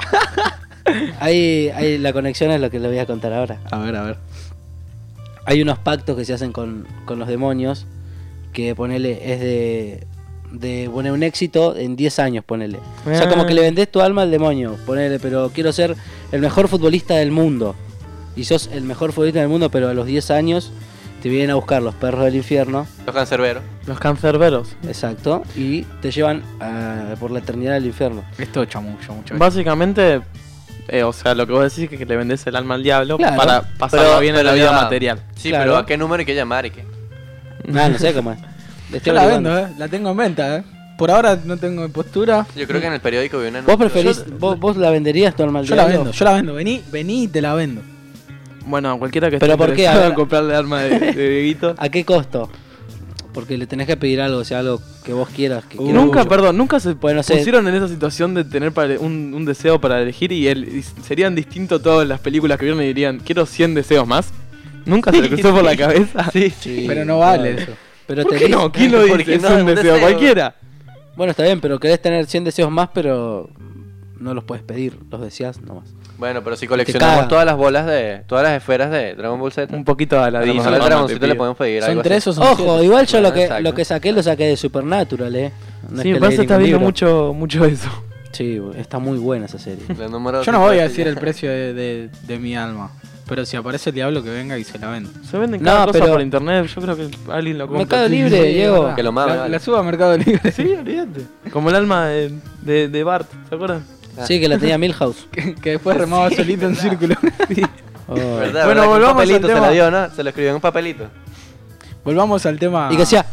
hay, hay la conexión es lo que les voy a contar ahora. A ver, a ver. Hay unos pactos que se hacen con, con los demonios que ponele es de de poner un éxito en diez años, ponele. O sea, como que le vendés tu alma al demonio, ponele, pero quiero ser el mejor futbolista del mundo. Y sos el mejor futbolista del mundo, pero a los diez años te vienen a buscar los perros del infierno. Los cancerberos. Los cancerberos. Exacto. Y te llevan a- por la eternidad al infierno. Esto chamucho, mucho. Básicamente, eh, o sea, lo que vos decís es que le vendés el alma al diablo Claro. para pasarla Pero- bien en pero la vida ya- material. Sí, Claro. pero ¿a qué número hay que llamar y qué? Ah, no sé cómo es. Le estoy Yo la averiguando. vendo, eh. La tengo en venta, eh. Por ahora no tengo postura. Yo creo que en el periódico vi una ¿Vos anuncio. preferís, Yo- vos, vos la venderías tu alma al Yo la diablo? vendo, yo la vendo. Vení, vení y te la vendo. Bueno, cualquiera que ¿Pero esté por qué? interesado A ver. en comprarle alma de, de Dieguito. ¿A qué costo? Porque le tenés que pedir algo, o sea, algo que vos quieras. Que quieras Nunca, mucho. perdón, nunca se Bueno, no sé. pusieron en esa situación de tener para un, un deseo para elegir y, el, y serían distintos todas las películas que vieron y dirían, quiero cien deseos más. Nunca se le cruzó por la cabeza. Sí, Sí, Pero no vale claro. eso. Pero ¿Por te qué di- no? ¿Quién lo Porque dice? Es no, un un deseo deseo. cualquiera. Bueno, está bien, pero querés tener cien deseos más, pero no los puedes pedir, los deseas nomás. Bueno, pero si caga. coleccionamos todas las bolas de. Todas las esferas de Dragon Ball Z. Un poquito de A lo Aladino. mejor al mamá, dragoncito te le pido. podemos pedir ¿Son algo tres así. o son Ojo, siete? igual yo lo que, Exacto. lo que saqué lo saqué de Supernatural, eh. No es Sí, que pasa leí que está ningún viendo libro. mucho, mucho eso. Sí, está muy buena esa serie. La número Yo no voy a cincuenta decir ya. el precio de, de, de mi alma. Pero si aparece el diablo, que venga y se la venda. Se venden cada No, cosa pero- por internet. Yo creo que alguien lo compra. Mercado Sí, Libre, sí, Diego. verdad. Que lo mame, La, vale. la suba a Mercado Libre. Sí, olvídate. Como el alma de, de, de Bart, ¿se acuerdan? Sí, que la tenía Milhouse. que, que después remaba solito en círculo. Sí. Oh. ¿Verdad? Bueno, ¿verdad? Que un volvamos al papelito se tema. la dio, ¿no? Se lo escribió en un papelito. Volvamos al tema. Y que hacía...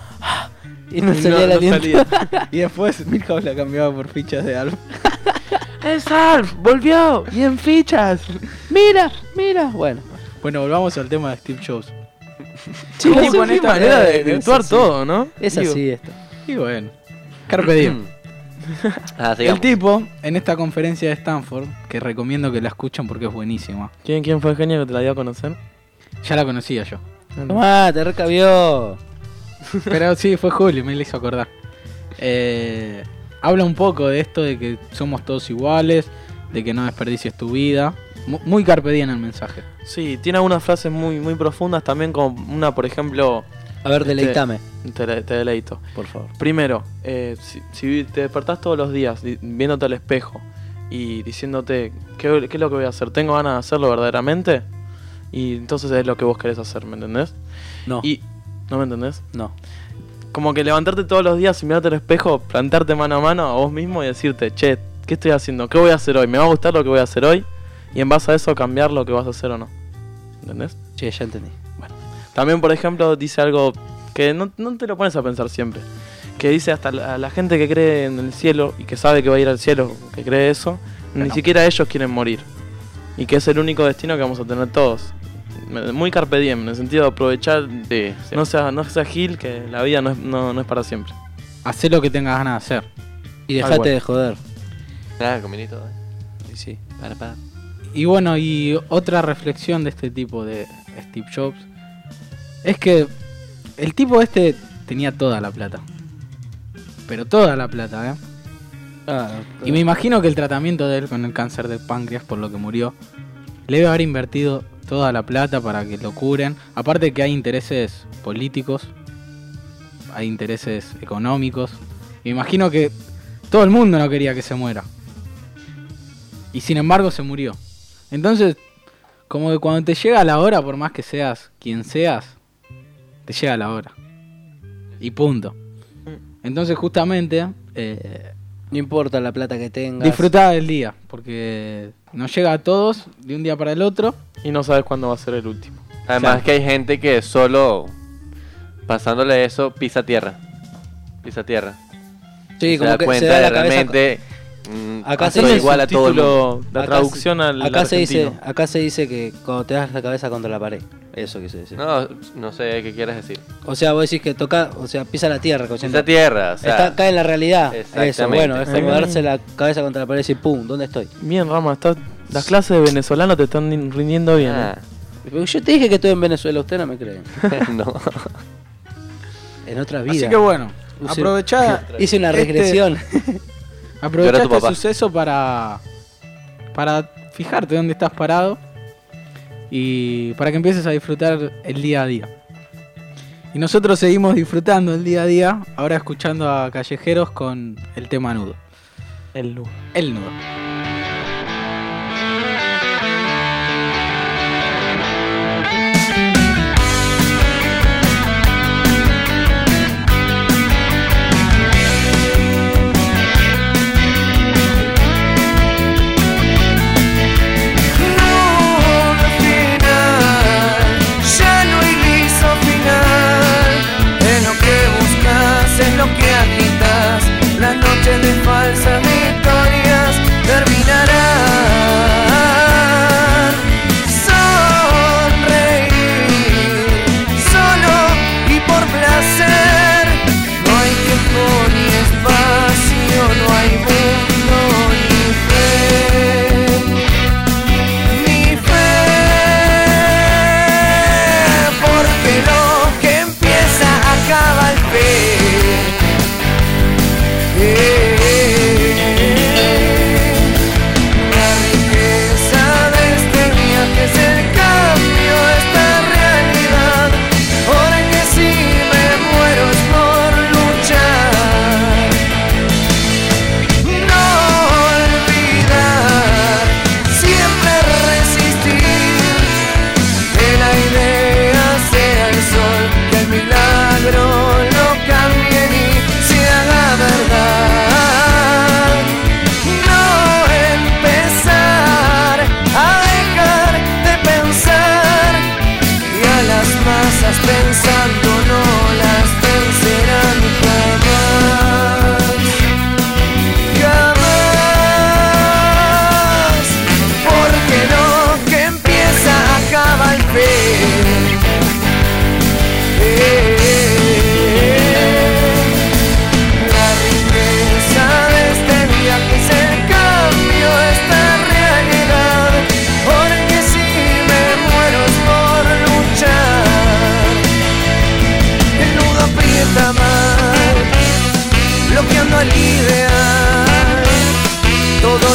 Y no salía la aliento. Y después Milhouse la cambiaba por fichas de Alf. ¡Es Alf! ¡Volvió! ¡Y en fichas! Mira, mira. Bueno. Bueno, volvamos al tema de Steve Jobs. Sí, ¿Cómo sí, con Qué esta manera de es virtuar así. todo, ¿no? Es Digo, así esto. Y bueno, Carpe Diem. Ah, El sigamos. tipo, en esta conferencia de Stanford, que recomiendo que la escuchen porque es buenísima. ¿Quién, ¿Quién fue el genio que te la dio a conocer? Ya la conocía yo. Tomá, te recabió. Pero sí, fue Julio, me lo hizo acordar. Eh, habla un poco de esto de que somos todos iguales, de que no desperdicies tu vida. Mu- Muy Carpe Diem el mensaje. Sí, tiene algunas frases muy, muy profundas también, como una, por ejemplo... A ver, este, deleítame. Te, te deleito. Por favor. Primero, eh, si, si te despertás todos los días di- viéndote al espejo y diciéndote ¿qué, qué es lo que voy a hacer? ¿Tengo ganas de hacerlo verdaderamente? Y entonces es lo que vos querés hacer, ¿me entendés? No. Y, ¿no me entendés? No. Como que levantarte todos los días y mirarte al espejo, plantarte mano a mano a vos mismo y decirte, che, ¿qué estoy haciendo? ¿Qué voy a hacer hoy? ¿Me va a gustar lo que voy a hacer hoy? Y en base a eso cambiar lo que vas a hacer o no. ¿Entendés? Sí, ya entendí. También, por ejemplo, dice algo que no, no te lo pones a pensar siempre. Que dice hasta la, la gente que cree en el cielo y que sabe que va a ir al cielo, que cree eso, ni siquiera ellos quieren morir. Y que es el único destino que vamos a tener todos. Me- Muy Carpe Diem, en el sentido de aprovechar. Sí, sí. No sea, no sea gil, que la vida no es, no, no es para siempre. Hacé lo que tengas ganas de hacer. Y dejate bueno. de joder. Ah, cominito. ¿eh? Sí, sí. Para, para. Y bueno, y otra reflexión de este tipo de Steve Jobs es que el tipo este tenía toda la plata. Pero toda la plata, ¿eh? Ah, Y me imagino que el tratamiento de él con el cáncer de páncreas, por lo que murió, le debe haber invertido toda la plata para que lo curen. Aparte que hay intereses políticos, hay intereses económicos. Me imagino que todo el mundo no quería que se muera. Y sin embargo se murió. Entonces, como que cuando te llega la hora, por más que seas quien seas, te llega la hora. Y punto. Entonces justamente... Eh, no importa la plata que tengas. disfrutá del día, porque nos llega a todos de un día para el otro. Y no sabes cuándo va a ser el último. Además Claro. que hay gente que solo pasándole eso pisa tierra. Pisa tierra. Sí, Y como se da que cuenta se da de la cabeza. realmente mm, Acá hacerlo se- igual a todo el mundo. Subtítulo, la Acá traducción se- al acá se dice, argentino. acá se dice que cuando te das la cabeza contra la pared. Eso quise decir. No, no sé qué quieres decir. O sea, vos decís que toca, o sea, pisa la tierra. como diciendo, Pisa tierra, o sea, está, cae en la realidad. Eso, exactamente, bueno, es como exactamente. darse la cabeza contra la pared y decir, pum, ¿dónde estoy? Bien, Rama, está- las clases de venezolano te están rindiendo bien. Ah, ¿eh? Pero yo te dije que estoy en Venezuela, usted no me cree. no. En otra vida. Así que bueno, Hice- aprovechá, Hice una este- regresión. aprovechá Yo era tu este papá. suceso para, para fijarte dónde estás parado y para que empieces a disfrutar el día a día. Y nosotros seguimos disfrutando el día a día, ahora escuchando a Callejeros con el tema nudo. El nudo. El nudo. Ya no hay liso final. Es lo que buscas, es lo que agitas. La noche de falsas victorias termina.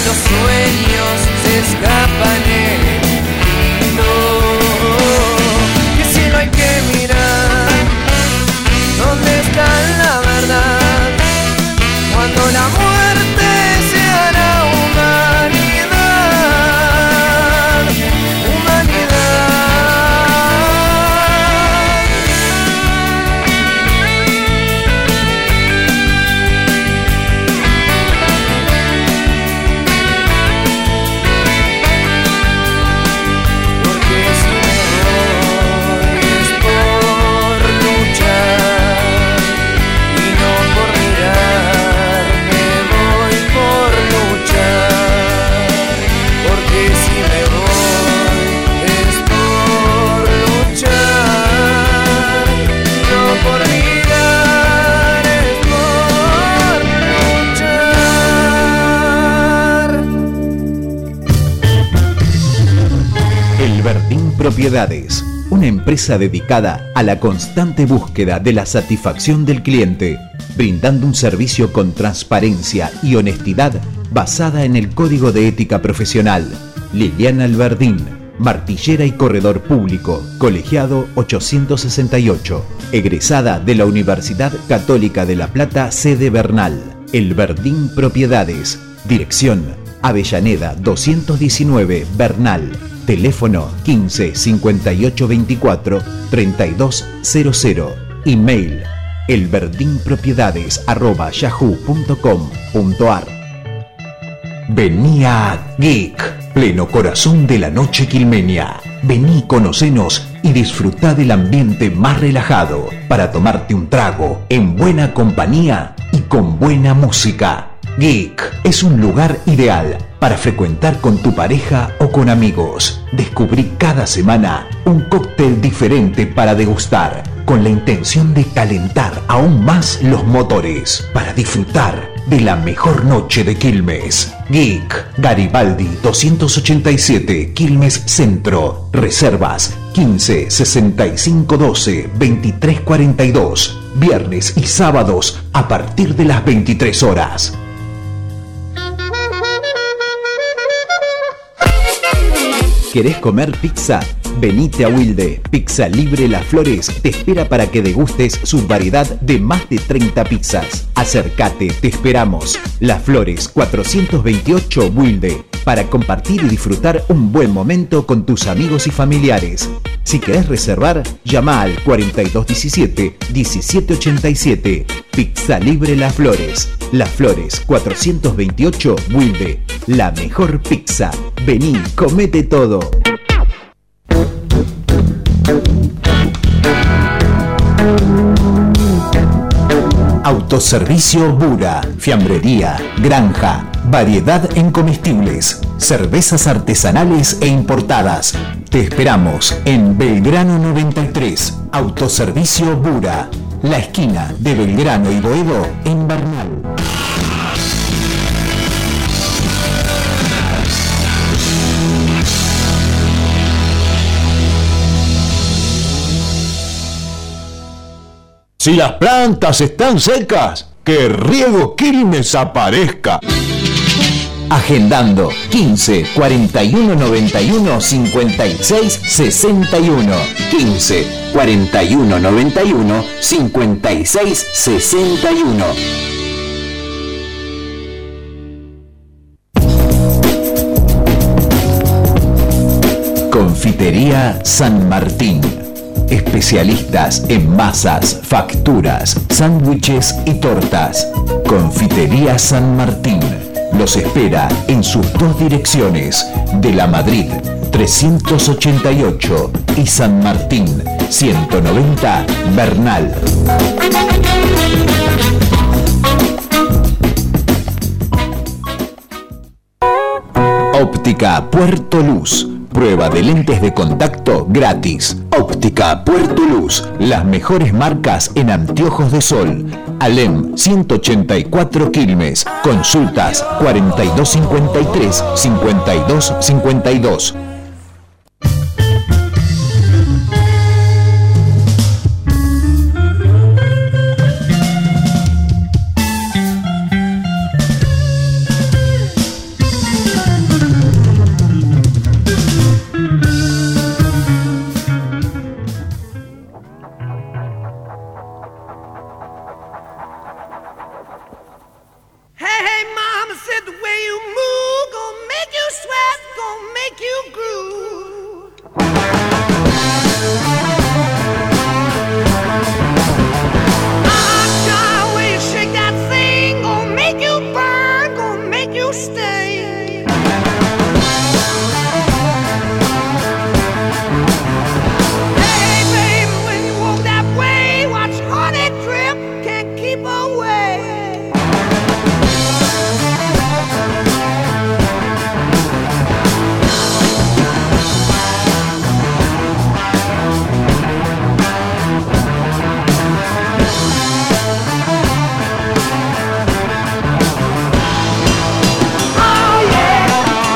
los sueños se escapan en no. Que si no hay que mirar dónde está la verdad, cuando la muerte se hará humanidad, humanidad. Porque si me voy es por luchar y no por mirar, me voy por luchar. Porque si me voy es por luchar, no por mirar, es por luchar. El Verdín Propiedades, una empresa dedicada a la constante búsqueda de la satisfacción del cliente, brindando un servicio con transparencia y honestidad basada en el Código de Ética Profesional. Liliana Alberdín, martillera y corredor público, colegiado ochocientos sesenta y ocho, egresada de la Universidad Católica de La Plata, sede Bernal. El Verdín Propiedades, dirección Avellaneda doscientos diecinueve, Bernal. Teléfono quince cincuenta y ocho veinticuatro treinta y dos cero cero. Email elverdinpropiedades arroba yahoo punto com punto ar. Vení a Geek, pleno corazón de la noche quilmenia. Vení, conocenos y disfrutá del ambiente más relajado para tomarte un trago en buena compañía y con buena música. Geek es un lugar ideal para frecuentar con tu pareja o con amigos. Descubrí cada semana un cóctel diferente para degustar, con la intención de calentar aún más los motores, para disfrutar de la mejor noche de Quilmes. Geek, Garibaldi doscientos ochenta y siete, Quilmes Centro. Reservas quince sesenta y cinco doce veintitrés cuarenta y dos. Viernes y sábados a partir de las veintitrés horas. ¿Querés comer pizza? Venite a Wilde. Pizza Libre Las Flores te espera para que degustes su variedad de más de treinta pizzas. Acércate, te esperamos. Las Flores cuatrocientos veintiocho Wilde, para compartir y disfrutar un buen momento con tus amigos y familiares. Si querés reservar, llama al cuarenta y dos diecisiete diecisiete ochenta y siete. Pizza Libre Las Flores. Las Flores cuatrocientos veintiocho Wilde. La mejor pizza. Vení, comete todo. Autoservicio Bura, fiambrería, granja, variedad en comestibles, cervezas artesanales e importadas. Te esperamos en Belgrano noventa y tres, Autoservicio Bura, la esquina de Belgrano y Boedo en Bernal. Si las plantas están secas, que Riego Quilmes aparezca. Agendando quince cuarenta y uno noventa y uno cincuenta y seis sesenta y uno. quince cuarenta y uno noventa y uno cincuenta y seis sesenta y uno. Confitería San Martín. Especialistas en masas, facturas, sándwiches y tortas. Confitería San Martín los espera en sus dos direcciones, de la Madrid trescientos ochenta y ocho y San Martín ciento noventa Bernal. Óptica Puerto Luz. Prueba de lentes de contacto gratis. Óptica Puerto Luz. Las mejores marcas en anteojos de sol. Alem ciento ochenta y cuatro Quilmes. Consultas cuarenta y dos cincuenta y tres cincuenta y dos cincuenta y dos. move, gonna make you sweat, gonna make you groove. Ah, way you shake that thing, gonna make you burn, gonna make you stay. Hey, baby, when you walk that way, watch honey drip, can't keep away. Oh yeah.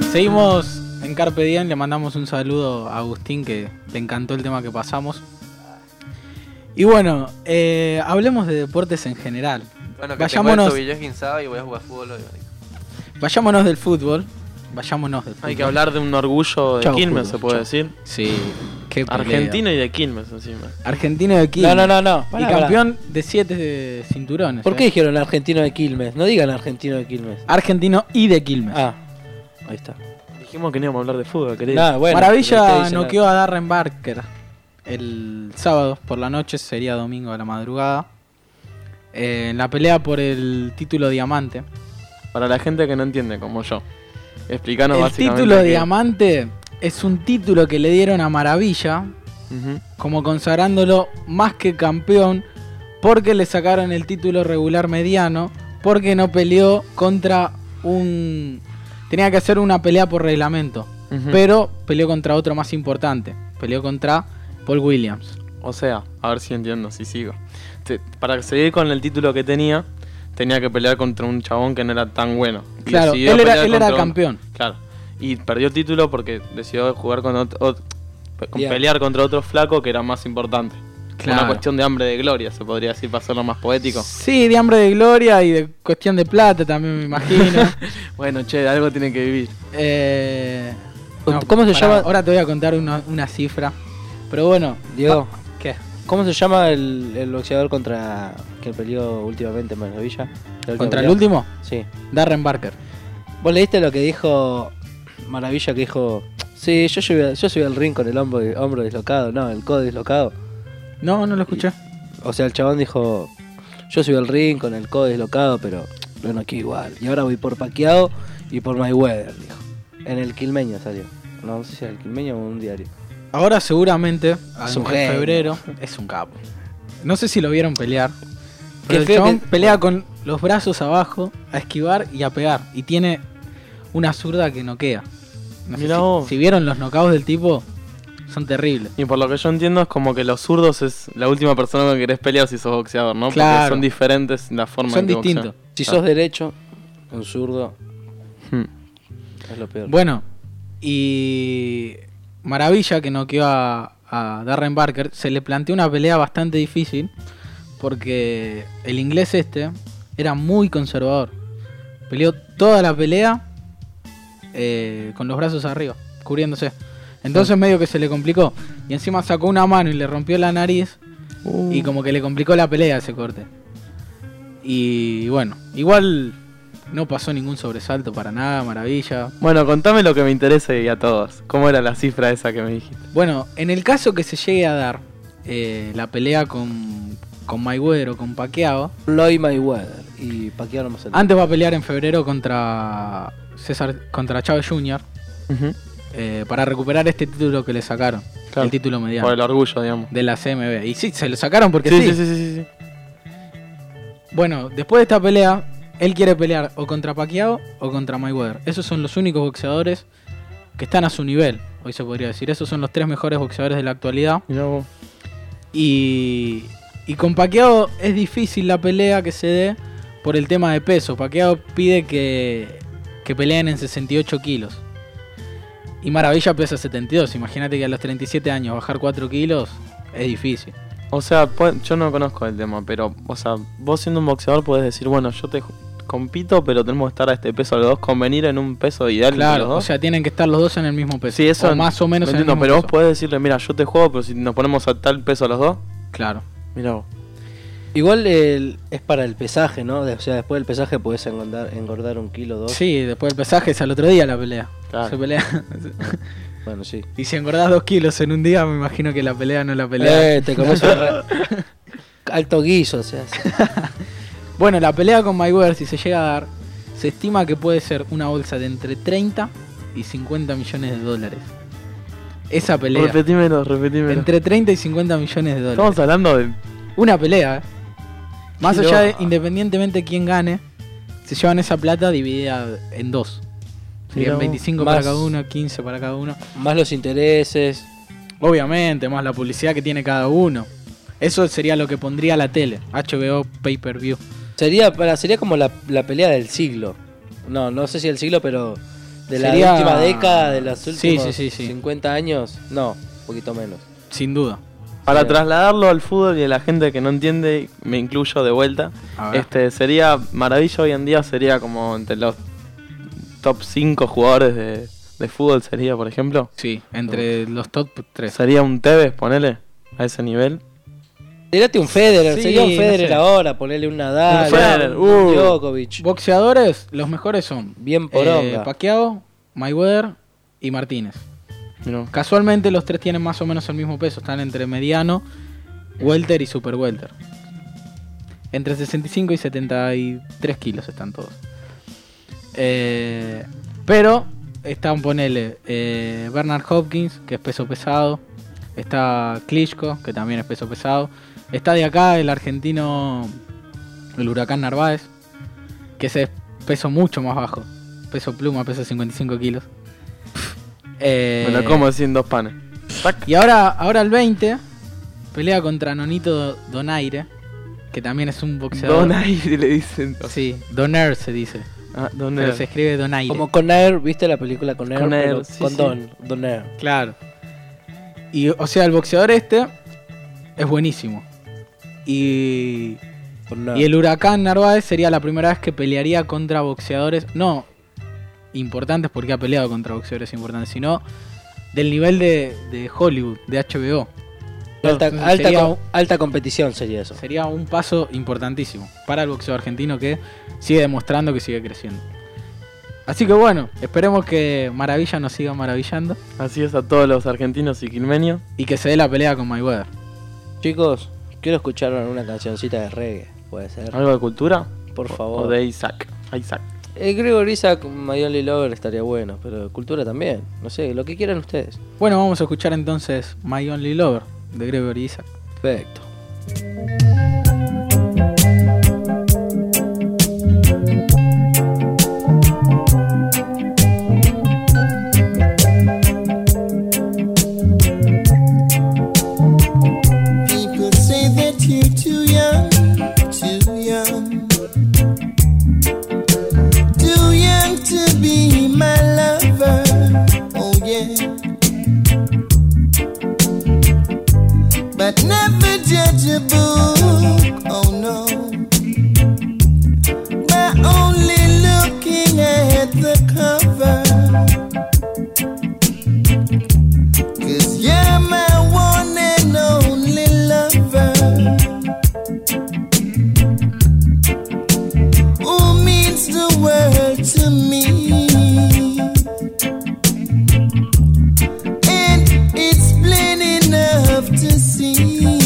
seguimos en Carpe Diem. Le mandamos un saludo a Agustín, que le encantó el tema que pasamos. Y bueno, eh, hablemos de deportes en general. Bueno, que Vayámonos, tengo el tobillo esguinzado y voy a jugar fútbol hoy. vayámonos del fútbol. Vayámonos del fútbol. Hay que hablar de un orgullo de Chau, Quilmes, fútbol, se puede chau. decir. Sí, qué pelea. Argentino y de Quilmes encima. Argentino de Quilmes. No, no, no, no. Y Pará, pará. campeón de siete cinturones. ¿Por eh. qué dijeron argentino de Quilmes? No digan argentino de Quilmes. Argentino y de Quilmes. Ah, ahí está. Dijimos que no íbamos a hablar de fútbol, querido. Nah, bueno, Maravilla ustedes dicen noqueó a Darren Barker el sábado por la noche, sería domingo a la madrugada, eh, en la pelea por el título diamante. Para la gente que no entiende, como yo, explicanos El básicamente. título qué- diamante es un título que le dieron a Maravilla, Ujú. como consagrándolo más que campeón, porque le sacaron el título regular mediano, porque no peleó contra un... Tenía que hacer una pelea por reglamento, Ujú. pero peleó contra otro más importante. Peleó contra Paul Williams. O sea, a ver si entiendo, si sigo. Te- para seguir con el título que tenía, tenía que pelear contra un chabón que no era tan bueno. Y Claro, decidió él era, pelear él era contra un- campeón. Claro. Y perdió el título porque decidió jugar con otro, ot- con Bien. pelear contra otro flaco que era más importante. Claro. Una cuestión de hambre de gloria, se podría decir, para hacerlo más poético. Sí, de hambre de gloria y de cuestión de plata también me imagino. Bueno, che, de algo tiene que vivir. Eh, ¿Cómo se pará, llama? Ahora te voy a contar una, una cifra. Pero bueno, Diego, ¿qué? ¿cómo se llama el, el boxeador contra que peleó últimamente en Maravilla? ¿La última ¿Contra el pelea? último? Sí. Darren Barker. ¿Vos leíste lo que dijo Maravilla? Que dijo, sí, yo subí, a- yo subí al ring con el hombro, hombro dislocado, no, el codo dislocado. No, no lo escuché. O sea, el chabón dijo, yo subí al ring con el codo dislocado, pero lo noqueé igual. Y ahora voy por Pacquiao y por Mayweather, dijo. En el Quilmeño salió. No sé si era el Quilmeño o un diario. Ahora seguramente, Es en un genio. febrero, es un capo. No sé si lo vieron pelear. Qué Pero el feo chabón que- pelea con los brazos abajo, a esquivar y a pegar. Y tiene una zurda que noquea. No sé Mirá si, vos. si vieron los knockouts del tipo, son terribles. Y por lo que yo entiendo es como que los zurdos es la última persona con que querés pelear si sos boxeador, ¿no? Claro. Porque son diferentes la forma Son en que distintos. boxean. Si Claro. sos derecho, un zurdo, Hmm. es lo peor. Bueno, y Maravilla, que noqueó a, a Darren Barker, se le planteó una pelea bastante difícil porque el inglés este era muy conservador. Peleó toda la pelea eh, con los brazos arriba, cubriéndose. Entonces medio que se le complicó. Y encima sacó una mano y le rompió la nariz. Uh. Y como que le complicó la pelea ese corte. Y bueno, igual no pasó ningún sobresalto para nada, Maravilla. Bueno, contame lo que me interesa y a todos. ¿Cómo era la cifra esa que me dijiste? Bueno, en el caso que se llegue a dar eh, la pelea con, con Mayweather o con Pacquiao, Floyd Mayweather y Pacquiao no me salió. antes va a pelear en febrero contra César, contra Chávez junior Ujú. eh, para recuperar este título que le sacaron, Claro. el título mediano Por el orgullo, digamos. de la C M B. Y sí, se lo sacaron porque Sí, sí. sí, sí, sí, sí. Bueno, después de esta pelea, él quiere pelear o contra Pacquiao o contra Mayweather. Esos son los únicos boxeadores que están a su nivel, hoy se podría decir. Esos son los tres mejores boxeadores de la actualidad. Mirá vos. Y, y con Pacquiao es difícil la pelea que se dé por el tema de peso. Pacquiao pide que, que peleen en sesenta y ocho kilos. Y Maravilla pesa setenta y dos. Imagínate que a los treinta y siete años bajar cuatro kilos es difícil. O sea, pu- yo no conozco el tema, pero, o sea, vos siendo un boxeador podés decir, bueno, yo te ju- compito, pero tenemos que estar a este peso los dos, convenir en un peso ideal entre los Claro, dos. o sea, tienen que estar los dos en el mismo peso. Sí, eso o más o menos lo en el entiendo, mismo pero vos peso. podés decirle, mira, yo te juego, pero si nos ponemos a tal peso los dos, Claro. mira vos. Igual el- es para el pesaje, ¿no? De- o sea, después del pesaje podés engordar, engordar un kilo, dos. Sí, después del pesaje es al otro día la pelea. Claro. Se pelea. Bueno, sí. Y si engordás dos kilos en un día, me imagino que la pelea no la pelea. Eh, te comes un re- alto guiso, o sea. sí. Bueno, la pelea con Mayweather, si se llega a dar, se estima que puede ser una bolsa de entre treinta y cincuenta millones de dólares. Esa pelea. Repetímelo, repetímelo. Entre treinta y cincuenta millones de dólares. Estamos hablando de... Una pelea, ¿eh? Más Qué allá de, loco. independientemente de quién gane, se llevan esa plata dividida en dos. Serían Mirá vos. veinticinco Más- para cada uno, quince para cada uno. Más los intereses. Obviamente, más la publicidad que tiene cada uno. Eso sería lo que pondría la tele. H B O Pay-Per-View. Sería, para, sería como la, la pelea del siglo. No, no sé si del siglo, pero De la Sería- última década, de los Sí, últimos sí, sí, sí. cincuenta años, no, un poquito menos. Sin duda. Para Sí. trasladarlo al fútbol y a la gente que no entiende, me incluyo de vuelta. A ver. Este sería Maravilla hoy en día sería como entre los top cinco jugadores de, de fútbol sería, por ejemplo. Sí, entre los top tres. Sería un Tevez, ponele, a ese nivel. Tirate un Federer, Sí, sería un no Federer sé. ahora, ponerle un Nadal, Un Federer, un uh. Djokovic. Boxeadores, los mejores son Bien eh, poronga. Pacquiao, Mayweather y Martínez. Mirá. Casualmente los tres tienen más o menos el mismo peso, están entre mediano, welter y super welter. Entre sesenta y cinco y setenta y tres kilos están todos. Eh, pero están, ponele, eh, Bernard Hopkins, que es peso pesado. Está Klitschko, que también es peso pesado. Está de acá el argentino, el Huracán Narváez, que ese es peso mucho más bajo. Peso pluma, peso cincuenta y cinco kilos. Eh, Me lo como sin dos panes. Tac. y ahora, ahora el veinte pelea contra Nonito Donaire, que también es un boxeador. Donaire le dicen. Sí, Donaire se dice. Ah, Pero Donaire. se escribe Donaire. Como Conair, ¿viste la película Conair? Conair, Pero sí, con sí. Don, Donair. Claro. Y, o sea, el boxeador este es buenísimo. Y, Conair. y el Huracán Narváez sería la primera vez que pelearía contra boxeadores, no importantes porque ha peleado contra boxeadores importantes, sino del nivel de, de Hollywood, de H B O. Alta, Entonces alta, sería, co- alta competición sería eso. sería un paso importantísimo para el boxeo argentino que sigue demostrando que sigue creciendo. Así que bueno, esperemos que Maravilla nos siga maravillando Así es a todos los argentinos y quilmenios. y que se dé la pelea con Mayweather. Chicos, quiero escuchar una cancioncita de reggae, puede ser. ¿Algo de cultura? Por O favor. de Isaac. Isaac. El Gregory Isaac, My Only Lover estaría bueno, pero de cultura también. No sé, lo que quieran ustedes. Bueno, vamos a escuchar entonces My Only Lover de Gregory Isaac. Perfecto. People say that you're too young, too young, too young to be my lover. Oh yeah, but never judge a book. Oh no, by only looking at the cover. 'Cause you're my one and only lover, who means the world to me. And it's plain enough to see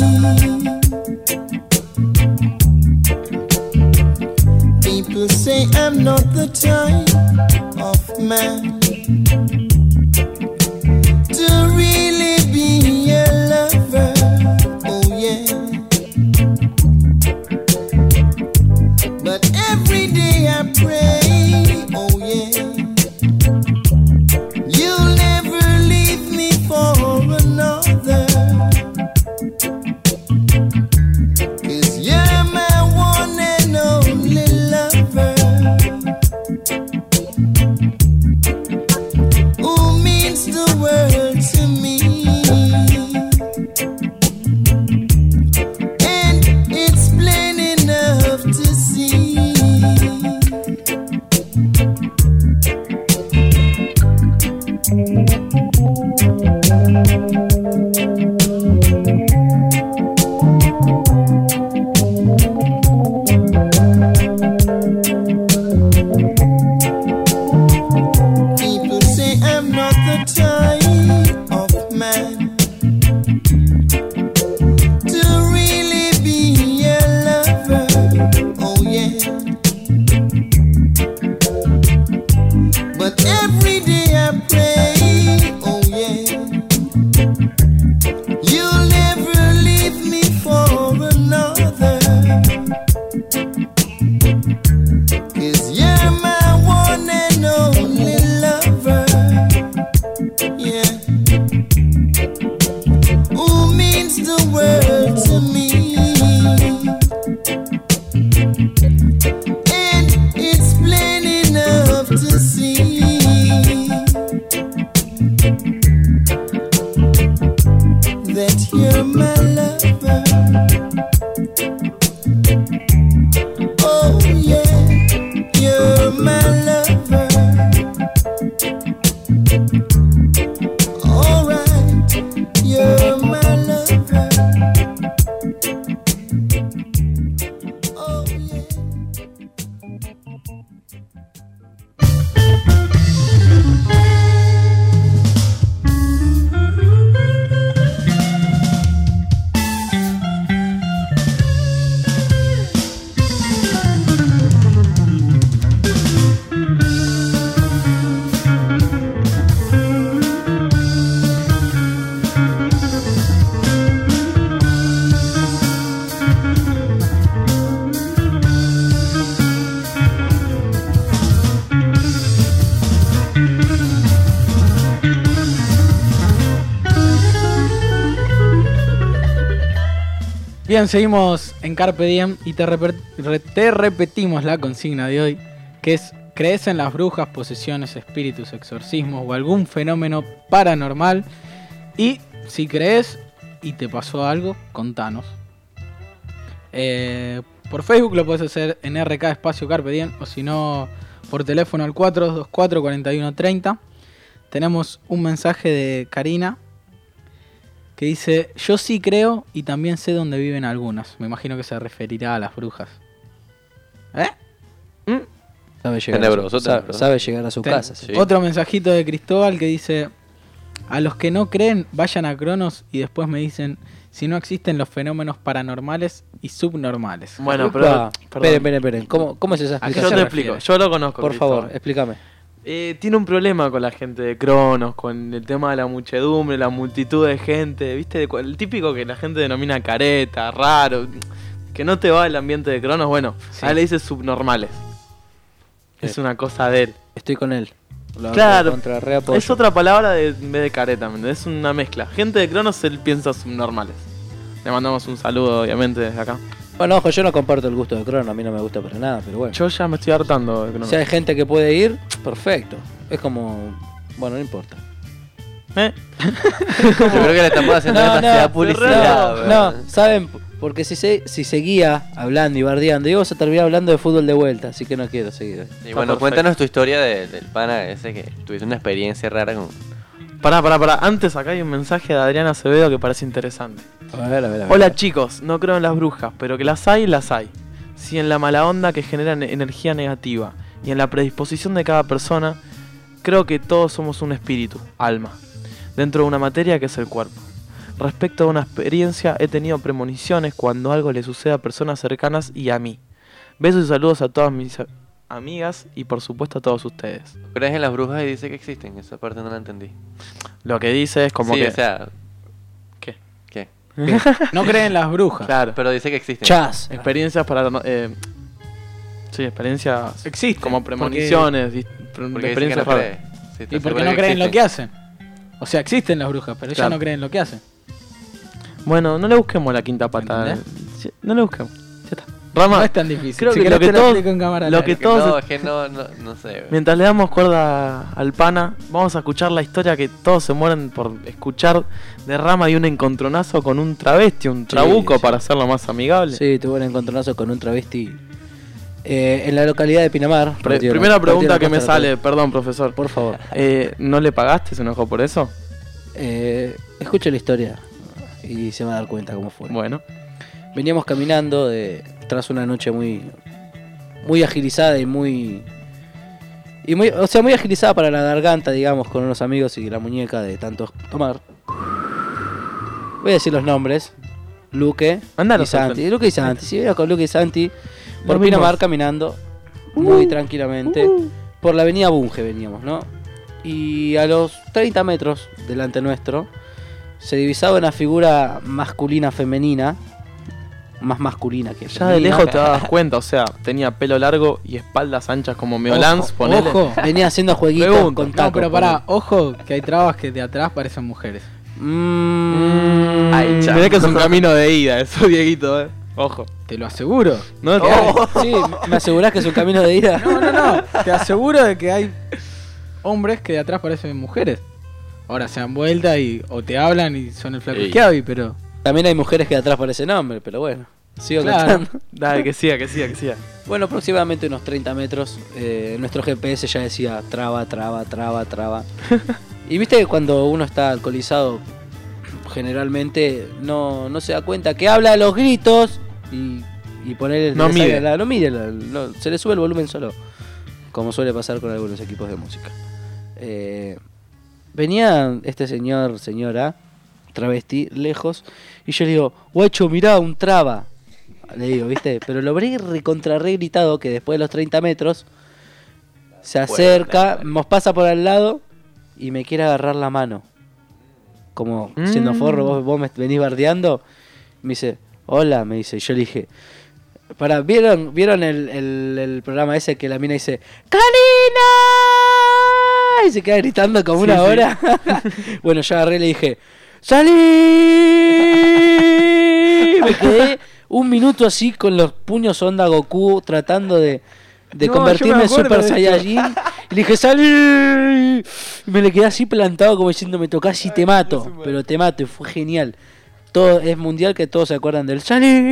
Bien, seguimos en Carpe Diem y te, reper- re- te repetimos la consigna de hoy, que es: ¿crees en las brujas, posesiones, espíritus, exorcismos o algún fenómeno paranormal? Y si crees y te pasó algo, contanos. Eh, por Facebook lo puedes hacer en R K Espacio Carpe Diem, o si no, por teléfono al cuatro dos cuatro, cuatro uno tres cero. Tenemos un mensaje de Karina que dice: yo sí creo y también sé dónde viven algunas. Me imagino que se referirá a las brujas. ¿Eh? ¿Mm? Sabe llegar, Tenebroso, a, su, sabe, tenebroso. sabe llegar a su Ten- casa. Sí. Otro mensajito de Cristóbal que dice: a los que no creen, vayan a Cronos y después me dicen si no existen los fenómenos paranormales y subnormales. Bueno, Upa. pero... perdón. Esperen, esperen, esperen. ¿Cómo, ¿Cómo es esa ¿A qué explicación? Yo se te explico, refiere? yo lo conozco. Por Cristóbal. favor, explícame. Eh, tiene un problema con la gente de Cronos, con el tema de la muchedumbre, la multitud de gente, ¿viste? El típico que la gente denomina careta, raro, que no te va el ambiente de Cronos. Bueno, Sí. a él le dice subnormales. Es una cosa de él. Estoy con él. Lo- Claro, lo contra- reapoyo. es otra palabra de, en vez de careta, ¿me entendés? Es una mezcla. Gente de Cronos, él piensa subnormales. Le mandamos un saludo, obviamente, desde acá. Bueno, ojo, yo no comparto el gusto de Crono, a mí no me gusta para nada, pero bueno. Yo ya me estoy hartando de Cronos. Si hay gente que puede ir, perfecto. Es como... Bueno, no importa. ¿Eh? Yo creo que le estamos haciendo No, demasiada no, publicidad. no, ¿verdad? no, ¿saben? Porque si, se, si seguía hablando y bardeando, íbamos a terminar hablando de fútbol de vuelta, así que no quiero seguir. Y bueno, perfecto. cuéntanos tu historia de- del pana ese que tuviste una experiencia rara con... Pará, pará, pará. Antes acá hay un mensaje de Adriana Acevedo que parece interesante. A ver, a ver, a ver. Hola chicos, no creo en las brujas, pero que las hay, las hay. Sí en la mala onda que genera ne- energía negativa y en la predisposición de cada persona, creo que todos somos un espíritu, alma, dentro de una materia que es el cuerpo. Respecto a una experiencia, he tenido premoniciones cuando algo le sucede a personas cercanas y a mí. Besos y saludos a todas mis a- amigas y por supuesto a todos ustedes. ¿Crees en las brujas y dice que existen? Esa parte no la entendí. Lo que dice es como sí, que... o sea... ¿Qué? ¿Qué? No creen en las brujas. Claro, Pero dice que existen. Chas. experiencias para... Eh, sí, experiencias Existen. como premoniciones, dis- pre- Porque dice que experiencias no raras. cree. Sí, ¿Y está por qué seguro no creen lo que existen. hacen? O sea, existen las brujas, pero Claro. ellas no creen lo que hacen. Bueno, no le busquemos la quinta pata. ¿Entendés? Sí, no le busquemos. Ya está. Rama, No es tan difícil. creo Si que querés lo que te todos- explico en cámara lo al que aire. Que todos- no, es que no, no, no sé. güey. mientras le damos cuerda al pana, vamos a escuchar la historia que todos se mueren por escuchar de Rama y un encontronazo con un travesti, un trabuco sí. para hacerlo más amigable. Sí, tuve un encontronazo con un travesti eh, en la localidad de Pinamar. Pre- Partido- primera partido pregunta de la que me costa de la sale, perdón profesor. Por favor. Eh, ¿No le pagaste? ¿Se enojó por eso? Eh, escuche la historia y se va a dar cuenta cómo fue. Bueno. Veníamos caminando de, tras una noche muy muy agilizada y muy y muy, o sea, muy agilizada para la garganta, digamos, con unos amigos y la muñeca de tanto tomar. Voy a decir los nombres. Luque Andalo, y Santi. Luque y Santi. Sí, iba con Luque y Santi por Dormimos. Pinamar caminando muy tranquilamente. Por la avenida Bunge veníamos, ¿no? Y a los treinta metros delante nuestro se divisaba una figura masculina femenina. Más masculina que Ya de femenina. lejos te das cuenta, o sea, tenía pelo largo y espaldas anchas como Meolans, Ojo, ponele. ojo. Venía haciendo jueguitos Pregunta. con No, tacos. pero pará, ojo, que hay trabas que de atrás parecen mujeres. Mm, Ay, mirá que es un camino de ida eso, Dieguito, eh. Ojo. Te lo aseguro. No, Oh, sí, ¿me asegurás que es un camino de ida? No, no, no. Te aseguro de que hay hombres que de atrás parecen mujeres. Ahora se dan vuelta y o te hablan y son el flaco Ey. Schiavi, pero... También hay mujeres que de atrás parecen hombres, pero bueno. Sigo Claro. contando. Dale, que siga, que siga, que siga. Bueno, aproximadamente unos treinta metros. eh, nuestro G P S ya decía traba, traba, traba, traba. Y viste que cuando uno está alcoholizado, generalmente no, no se da cuenta que habla a los gritos y, y poner No mide. La, no mide, la- no- se le sube el volumen solo. Como suele pasar con algunos equipos de música. Eh, venía este señor, señora, travesti, lejos, y yo le digo, guacho, mirá, un traba. Le digo, ¿viste? Pero lo habré recontra re gritado que después de los treinta metros se acerca, nos pasa por al lado y me quiere agarrar la mano. Como siendo Mm. forro, vos, vos me venís bardeando. Me dice, hola, me dice. Y yo le dije, para, ¿vieron, ¿vieron el, el, el programa ese que la mina dice, ¡Karina! Y se queda gritando como Sí, una sí. hora. Bueno, yo agarré y le dije, ¡salí! y me quedé un minuto así con los puños onda Goku tratando de, de No, convertirme en yo me acuerdo Super de esto. Saiyajin. Y le dije, salí. Y me le quedé así plantado como diciendo, me tocás y te mato. Pero te mato y fue genial. Todo es mundial que todos se acuerdan del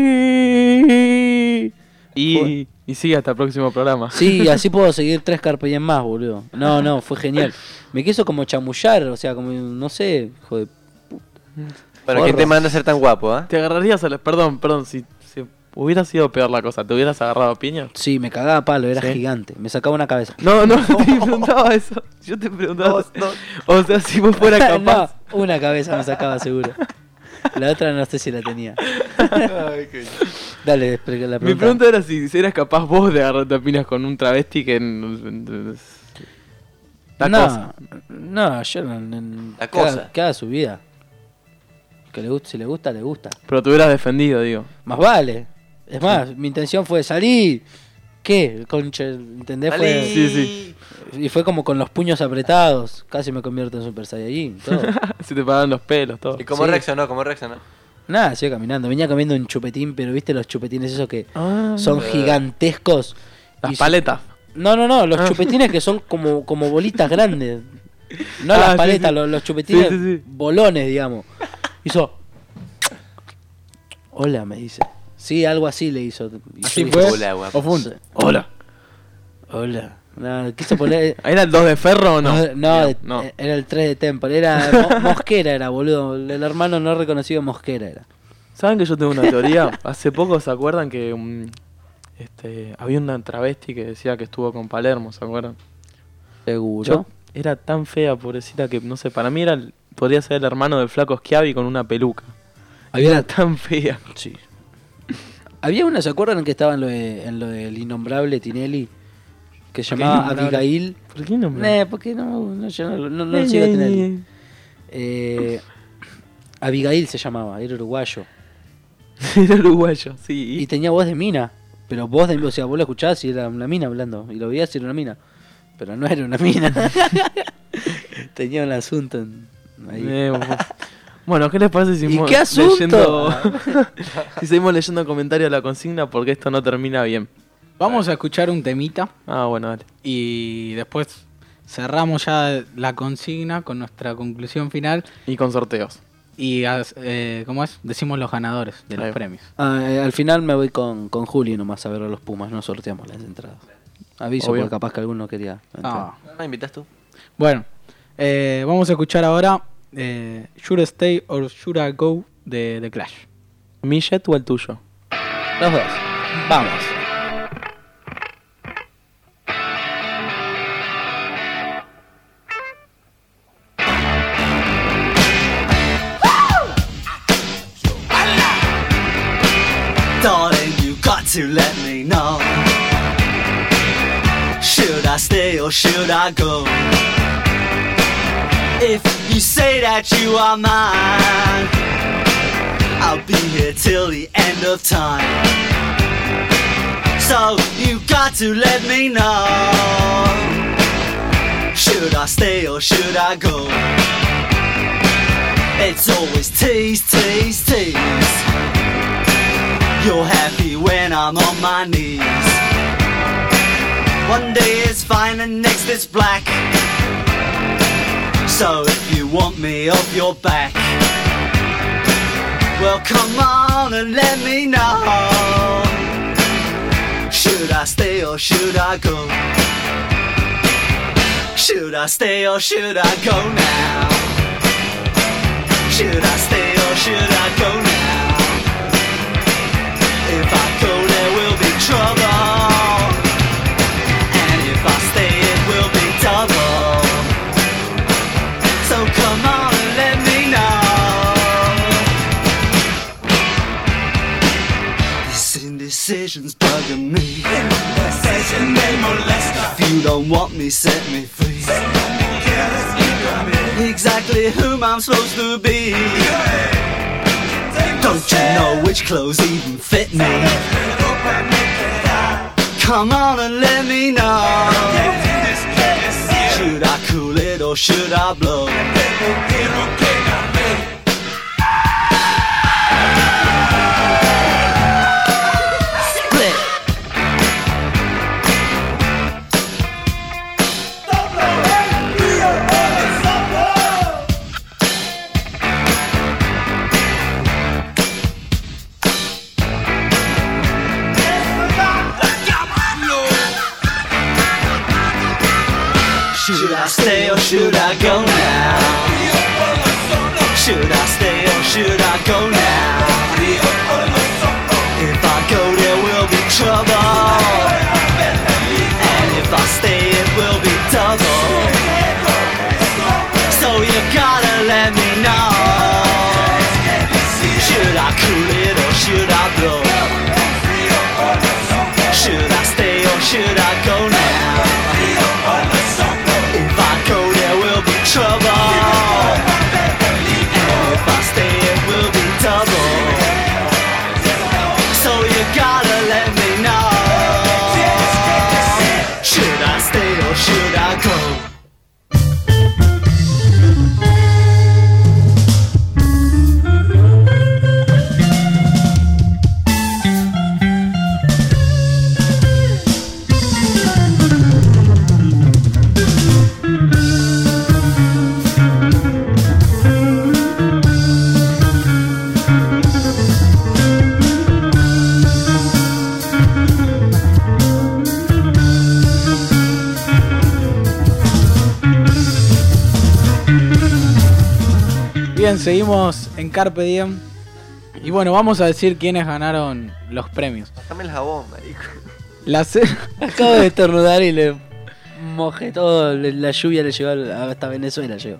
salí. Y, y sigue hasta el próximo programa. Sí, así puedo seguir tres Carpe Diem más, boludo. No, no, fue genial. Me quiso como chamullar, o sea, como, no sé, hijo de... Pero ¿quién te manda a ser tan guapo, ah? Te agarrarías a la... Perdón, perdón, si, si hubiera sido peor la cosa, ¿te hubieras agarrado a piña? Sí, me cagaba a palo, era ¿Sí? gigante. Me sacaba una cabeza. No, no, te preguntaba eso. Yo te preguntaba. O sea, si vos fueras capaz. No, una cabeza me sacaba seguro. La otra no sé si la tenía. Dale, explica la pregunta. Mi pregunta era si eras capaz vos de agarrarte a piñas con un travesti que... La no, cosa. no, yo no... no La que haga- cosa. Que haga su vida. Que le guste, si le gusta, le gusta. Pero te hubieras defendido, digo. Más vale. Es más, mi intención fue salir. ¿Qué? Concha, ¿entendés? Fue, Sí, sí. y fue como con los puños apretados. Casi me convierto en Super Saiyajin. Todo. Se te pararon los pelos, todo. ¿Y cómo Sí. reaccionó? ¿Cómo reaccionó? Nada, sigo caminando. Venía comiendo un chupetín, pero viste los chupetines esos que Ah, son eh. gigantescos. Las Y- paletas. No, no, no, los Ah. chupetines que son como, como bolitas grandes. No Ah, las sí, paletas, sí. Los, los chupetines Sí, sí, sí. bolones, digamos. Hizo. Hola, me dice. Sí, algo así le hizo. Y ¿Así yo fue? dije, Hola, guapo. ¿O fue un Sí. hola? Hola. No, quiso poner. ¿Era el dos de ferro o no? No, no, de- no. era el tres de Temple. Era Mo- Mosquera, era, boludo. El hermano no reconocido Mosquera era. ¿Saben que yo tengo una teoría? Hace poco se acuerdan que um, este, había una travesti que decía que estuvo con Palermo, ¿se acuerdan? Seguro. Yo- era tan fea, pobrecita, que no sé, para mí era el- podría ser el hermano del flaco Schiavi con una peluca. Había Era tan fea. Sí. Había una, ¿se acuerdan que estaba en lo, de, en lo del innombrable Tinelli? Que se ¿Por qué llamaba innombrable? Abigail. ¿Por qué no me- Eh, porque no, no, yo no, no, no lo sigo a Tinelli. Eh, Abigail se llamaba, era uruguayo. Era uruguayo, sí. Y tenía voz de mina. Pero voz de, o sea, vos la escuchabas y era una mina hablando. Y lo veías y era una mina. Pero no era una mina. Tenía un asunto en- ahí. Eh, bueno, ¿qué les parece si ¿Y seguimos qué asunto? leyendo si seguimos leyendo comentarios de la consigna? Porque esto no termina bien. Vamos a escuchar un temita Ah, bueno, dale. y después cerramos ya la consigna con nuestra conclusión final Y con sorteos. y, as- eh, ¿cómo es? Decimos los ganadores de Ahí los va. premios. Ah, eh, al final me voy con, con Juli nomás a ver a los Pumas. No sorteamos las entradas. Aviso Obvio. porque capaz que alguno quería entrar. Ah, ¿No invitas tú? bueno, eh, vamos a escuchar ahora eh, Should I Stay or Should I Go de The Clash. ¿Mi jet o el tuyo? Los dos. Vamos. Darling, you got to let me know. Should I stay or should I go? If you say that you are mine, I'll be here till the end of time. So you got to let me know. Should I stay or should I go? It's always tease, tease, tease. You're happy when I'm on my knees. One day it's fine and next it's black. So if you want me off your back, well come on and let me know. Should I stay or should I go? Should I stay or should I go now? Should I stay or should I go now? If I go there will be trouble, and if I stay it will be double. So come on and let me know. This indecision's bugging me. Indecision may molest us. If you don't want me, set me free. Exactly whom I'm supposed to be. Don't you know which clothes even fit me? Come on and let me know. Should I cool it or should I blow? Should I stay or should I go now? If I go there will be trouble, and if I stay it will be double. So you gotta let me know. Should I cool it or should I blow? Should I stay or should I go now? If I go there will be trouble, and if I stay it will be double. So you gotta let me know. Should I stay or should I go? Bien, seguimos en Carpe Diem. Y bueno, vamos a decir quiénes ganaron los premios. Dame el jabón, marico. La ce- Acabo de estornudar y le mojé todo. le- La lluvia le llegó al- hasta Venezuela. Llegó.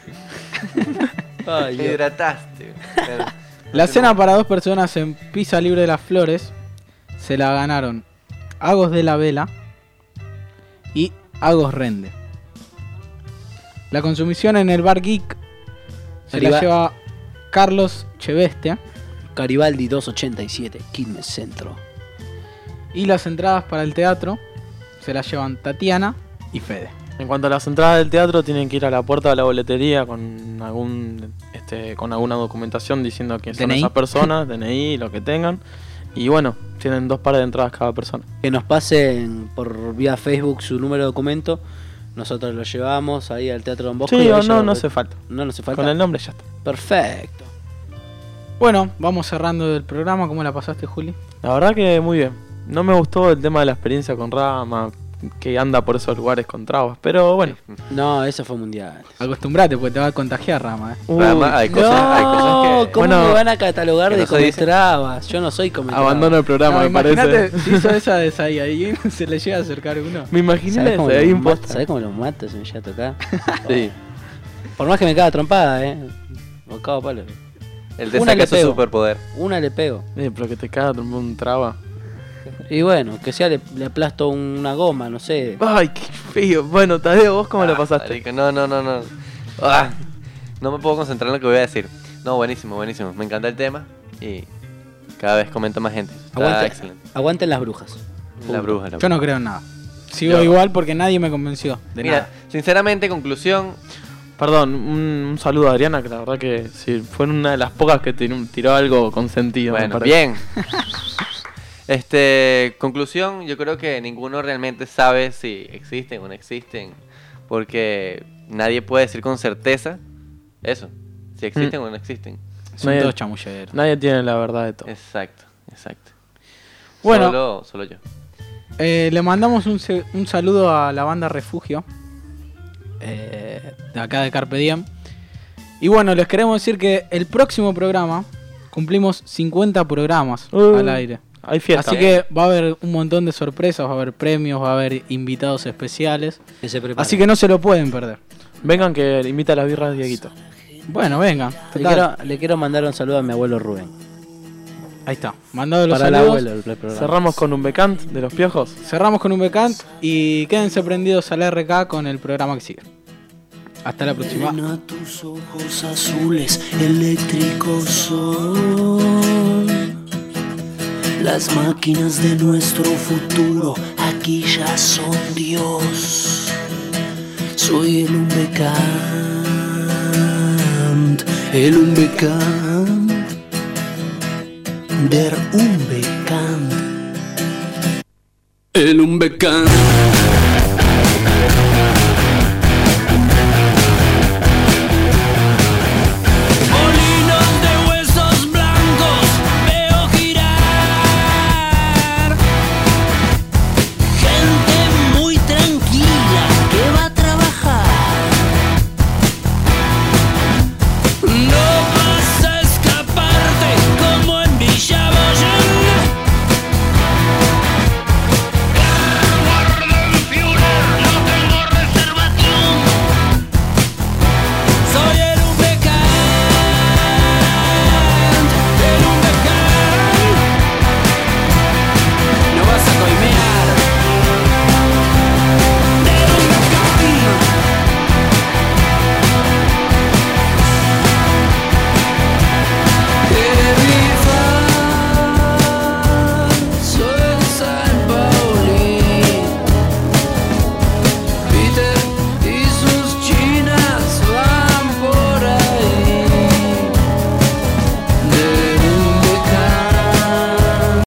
Ay, Me Dios. hidrataste. Pero- La cena para dos personas en Pizza Libre de las Flores se la ganaron Agos de la Vela y Agos Rende. La consumición en el Bar Geek se Arriba. la lleva Carlos Chevestia. Garibaldi doscientos ochenta y siete, Quilmes Centro. Y las entradas para el teatro se las llevan Tatiana y Fede. En cuanto a las entradas del teatro, tienen que ir a la puerta de la boletería con algún este con alguna documentación diciendo que son D N I. esas personas, D N I, lo que tengan. Y bueno, tienen dos pares de entradas cada persona. Que nos pasen por vía Facebook su número de documento. Nosotros lo llevamos ahí al Teatro Don Bosco. Sí, y o ahí no, ya no lo- hace falta. No, no hace falta. Con el nombre ya está. Perfecto. Bueno, vamos cerrando el programa. ¿Cómo la pasaste, Juli? La verdad que muy bien. No me gustó el tema de la experiencia con Rama, que anda por esos lugares con trabas, pero bueno. No, eso fue mundial. Acostumbrate, porque te va a contagiar, Rama. ¿eh? Uy, Rama, hay cosas, no, hay cosas que... ¿cómo Bueno, me van a catalogar que de no se dice. cometrabas? Yo no soy cometrabas. Abandono el programa, No, me imagínate parece. si hizo esa de Saiyajin, se le llega a acercar uno. Me imaginé ¿Sabés cómo, ese, ahí lo un mato? posta. ¿Sabés cómo lo mato si me llega a tocar? Sí. Por más que me caga trompada, eh. Bocado a palo. Él te Una saca le su pego. superpoder. Una le pego. Eh, pero que te caga un traba. Y bueno, que sea le, le aplasto una goma, no sé. Ay, qué feo. Bueno, Tadeo, ¿vos cómo Ah, la pasaste? marico, no, no, no, no. Ah, no me puedo concentrar en lo que voy a decir. No, buenísimo, buenísimo. Me encanta el tema y cada vez comenta más gente. Está Aguante- excelente. Aguanten las brujas. La bruja, la Yo bruja. no creo en nada. Sigo Yo- igual porque nadie me convenció de Mira, nada. sinceramente, conclusión. Perdón, un, un saludo a Adriana, que la verdad que sí, fue una de las pocas que tiró, tiró algo con sentido. me Bueno, parece. bien. Este, conclusión, yo creo que ninguno realmente sabe si existen o no existen, porque nadie puede decir con certeza eso, si existen Mm. o no existen. Son Nadie- todos chamulleros. Nadie tiene la verdad de todo. Exacto, exacto. Bueno. Solo, solo yo. Eh, le mandamos un, se- un saludo a la banda Refugio, eh, de acá de Carpe Diem. Y bueno, les queremos decir que el próximo programa cumplimos cincuenta programas Uh, al aire. Hay fiesta. Así que va a haber un montón de sorpresas, va a haber premios, va a haber invitados especiales. Que se preparen. Así que no se lo pueden perder. Vengan que invita a las birras Dieguito. Bueno, vengan. Le total. quiero, le quiero mandar un saludo a mi abuelo Rubén. Ahí está. Mandado los Para el saludos. abuelo del programa. Cerramos con un becant de los piojos. Cerramos con un becant y quédense prendidos al R K con el programa que sigue. Hasta la próxima. Ven a tus ojos azules eléctricos son las máquinas de nuestro futuro, aquí ya son Dios. Soy el Unbekant, el Unbekant, der Unbekant, el Unbekant.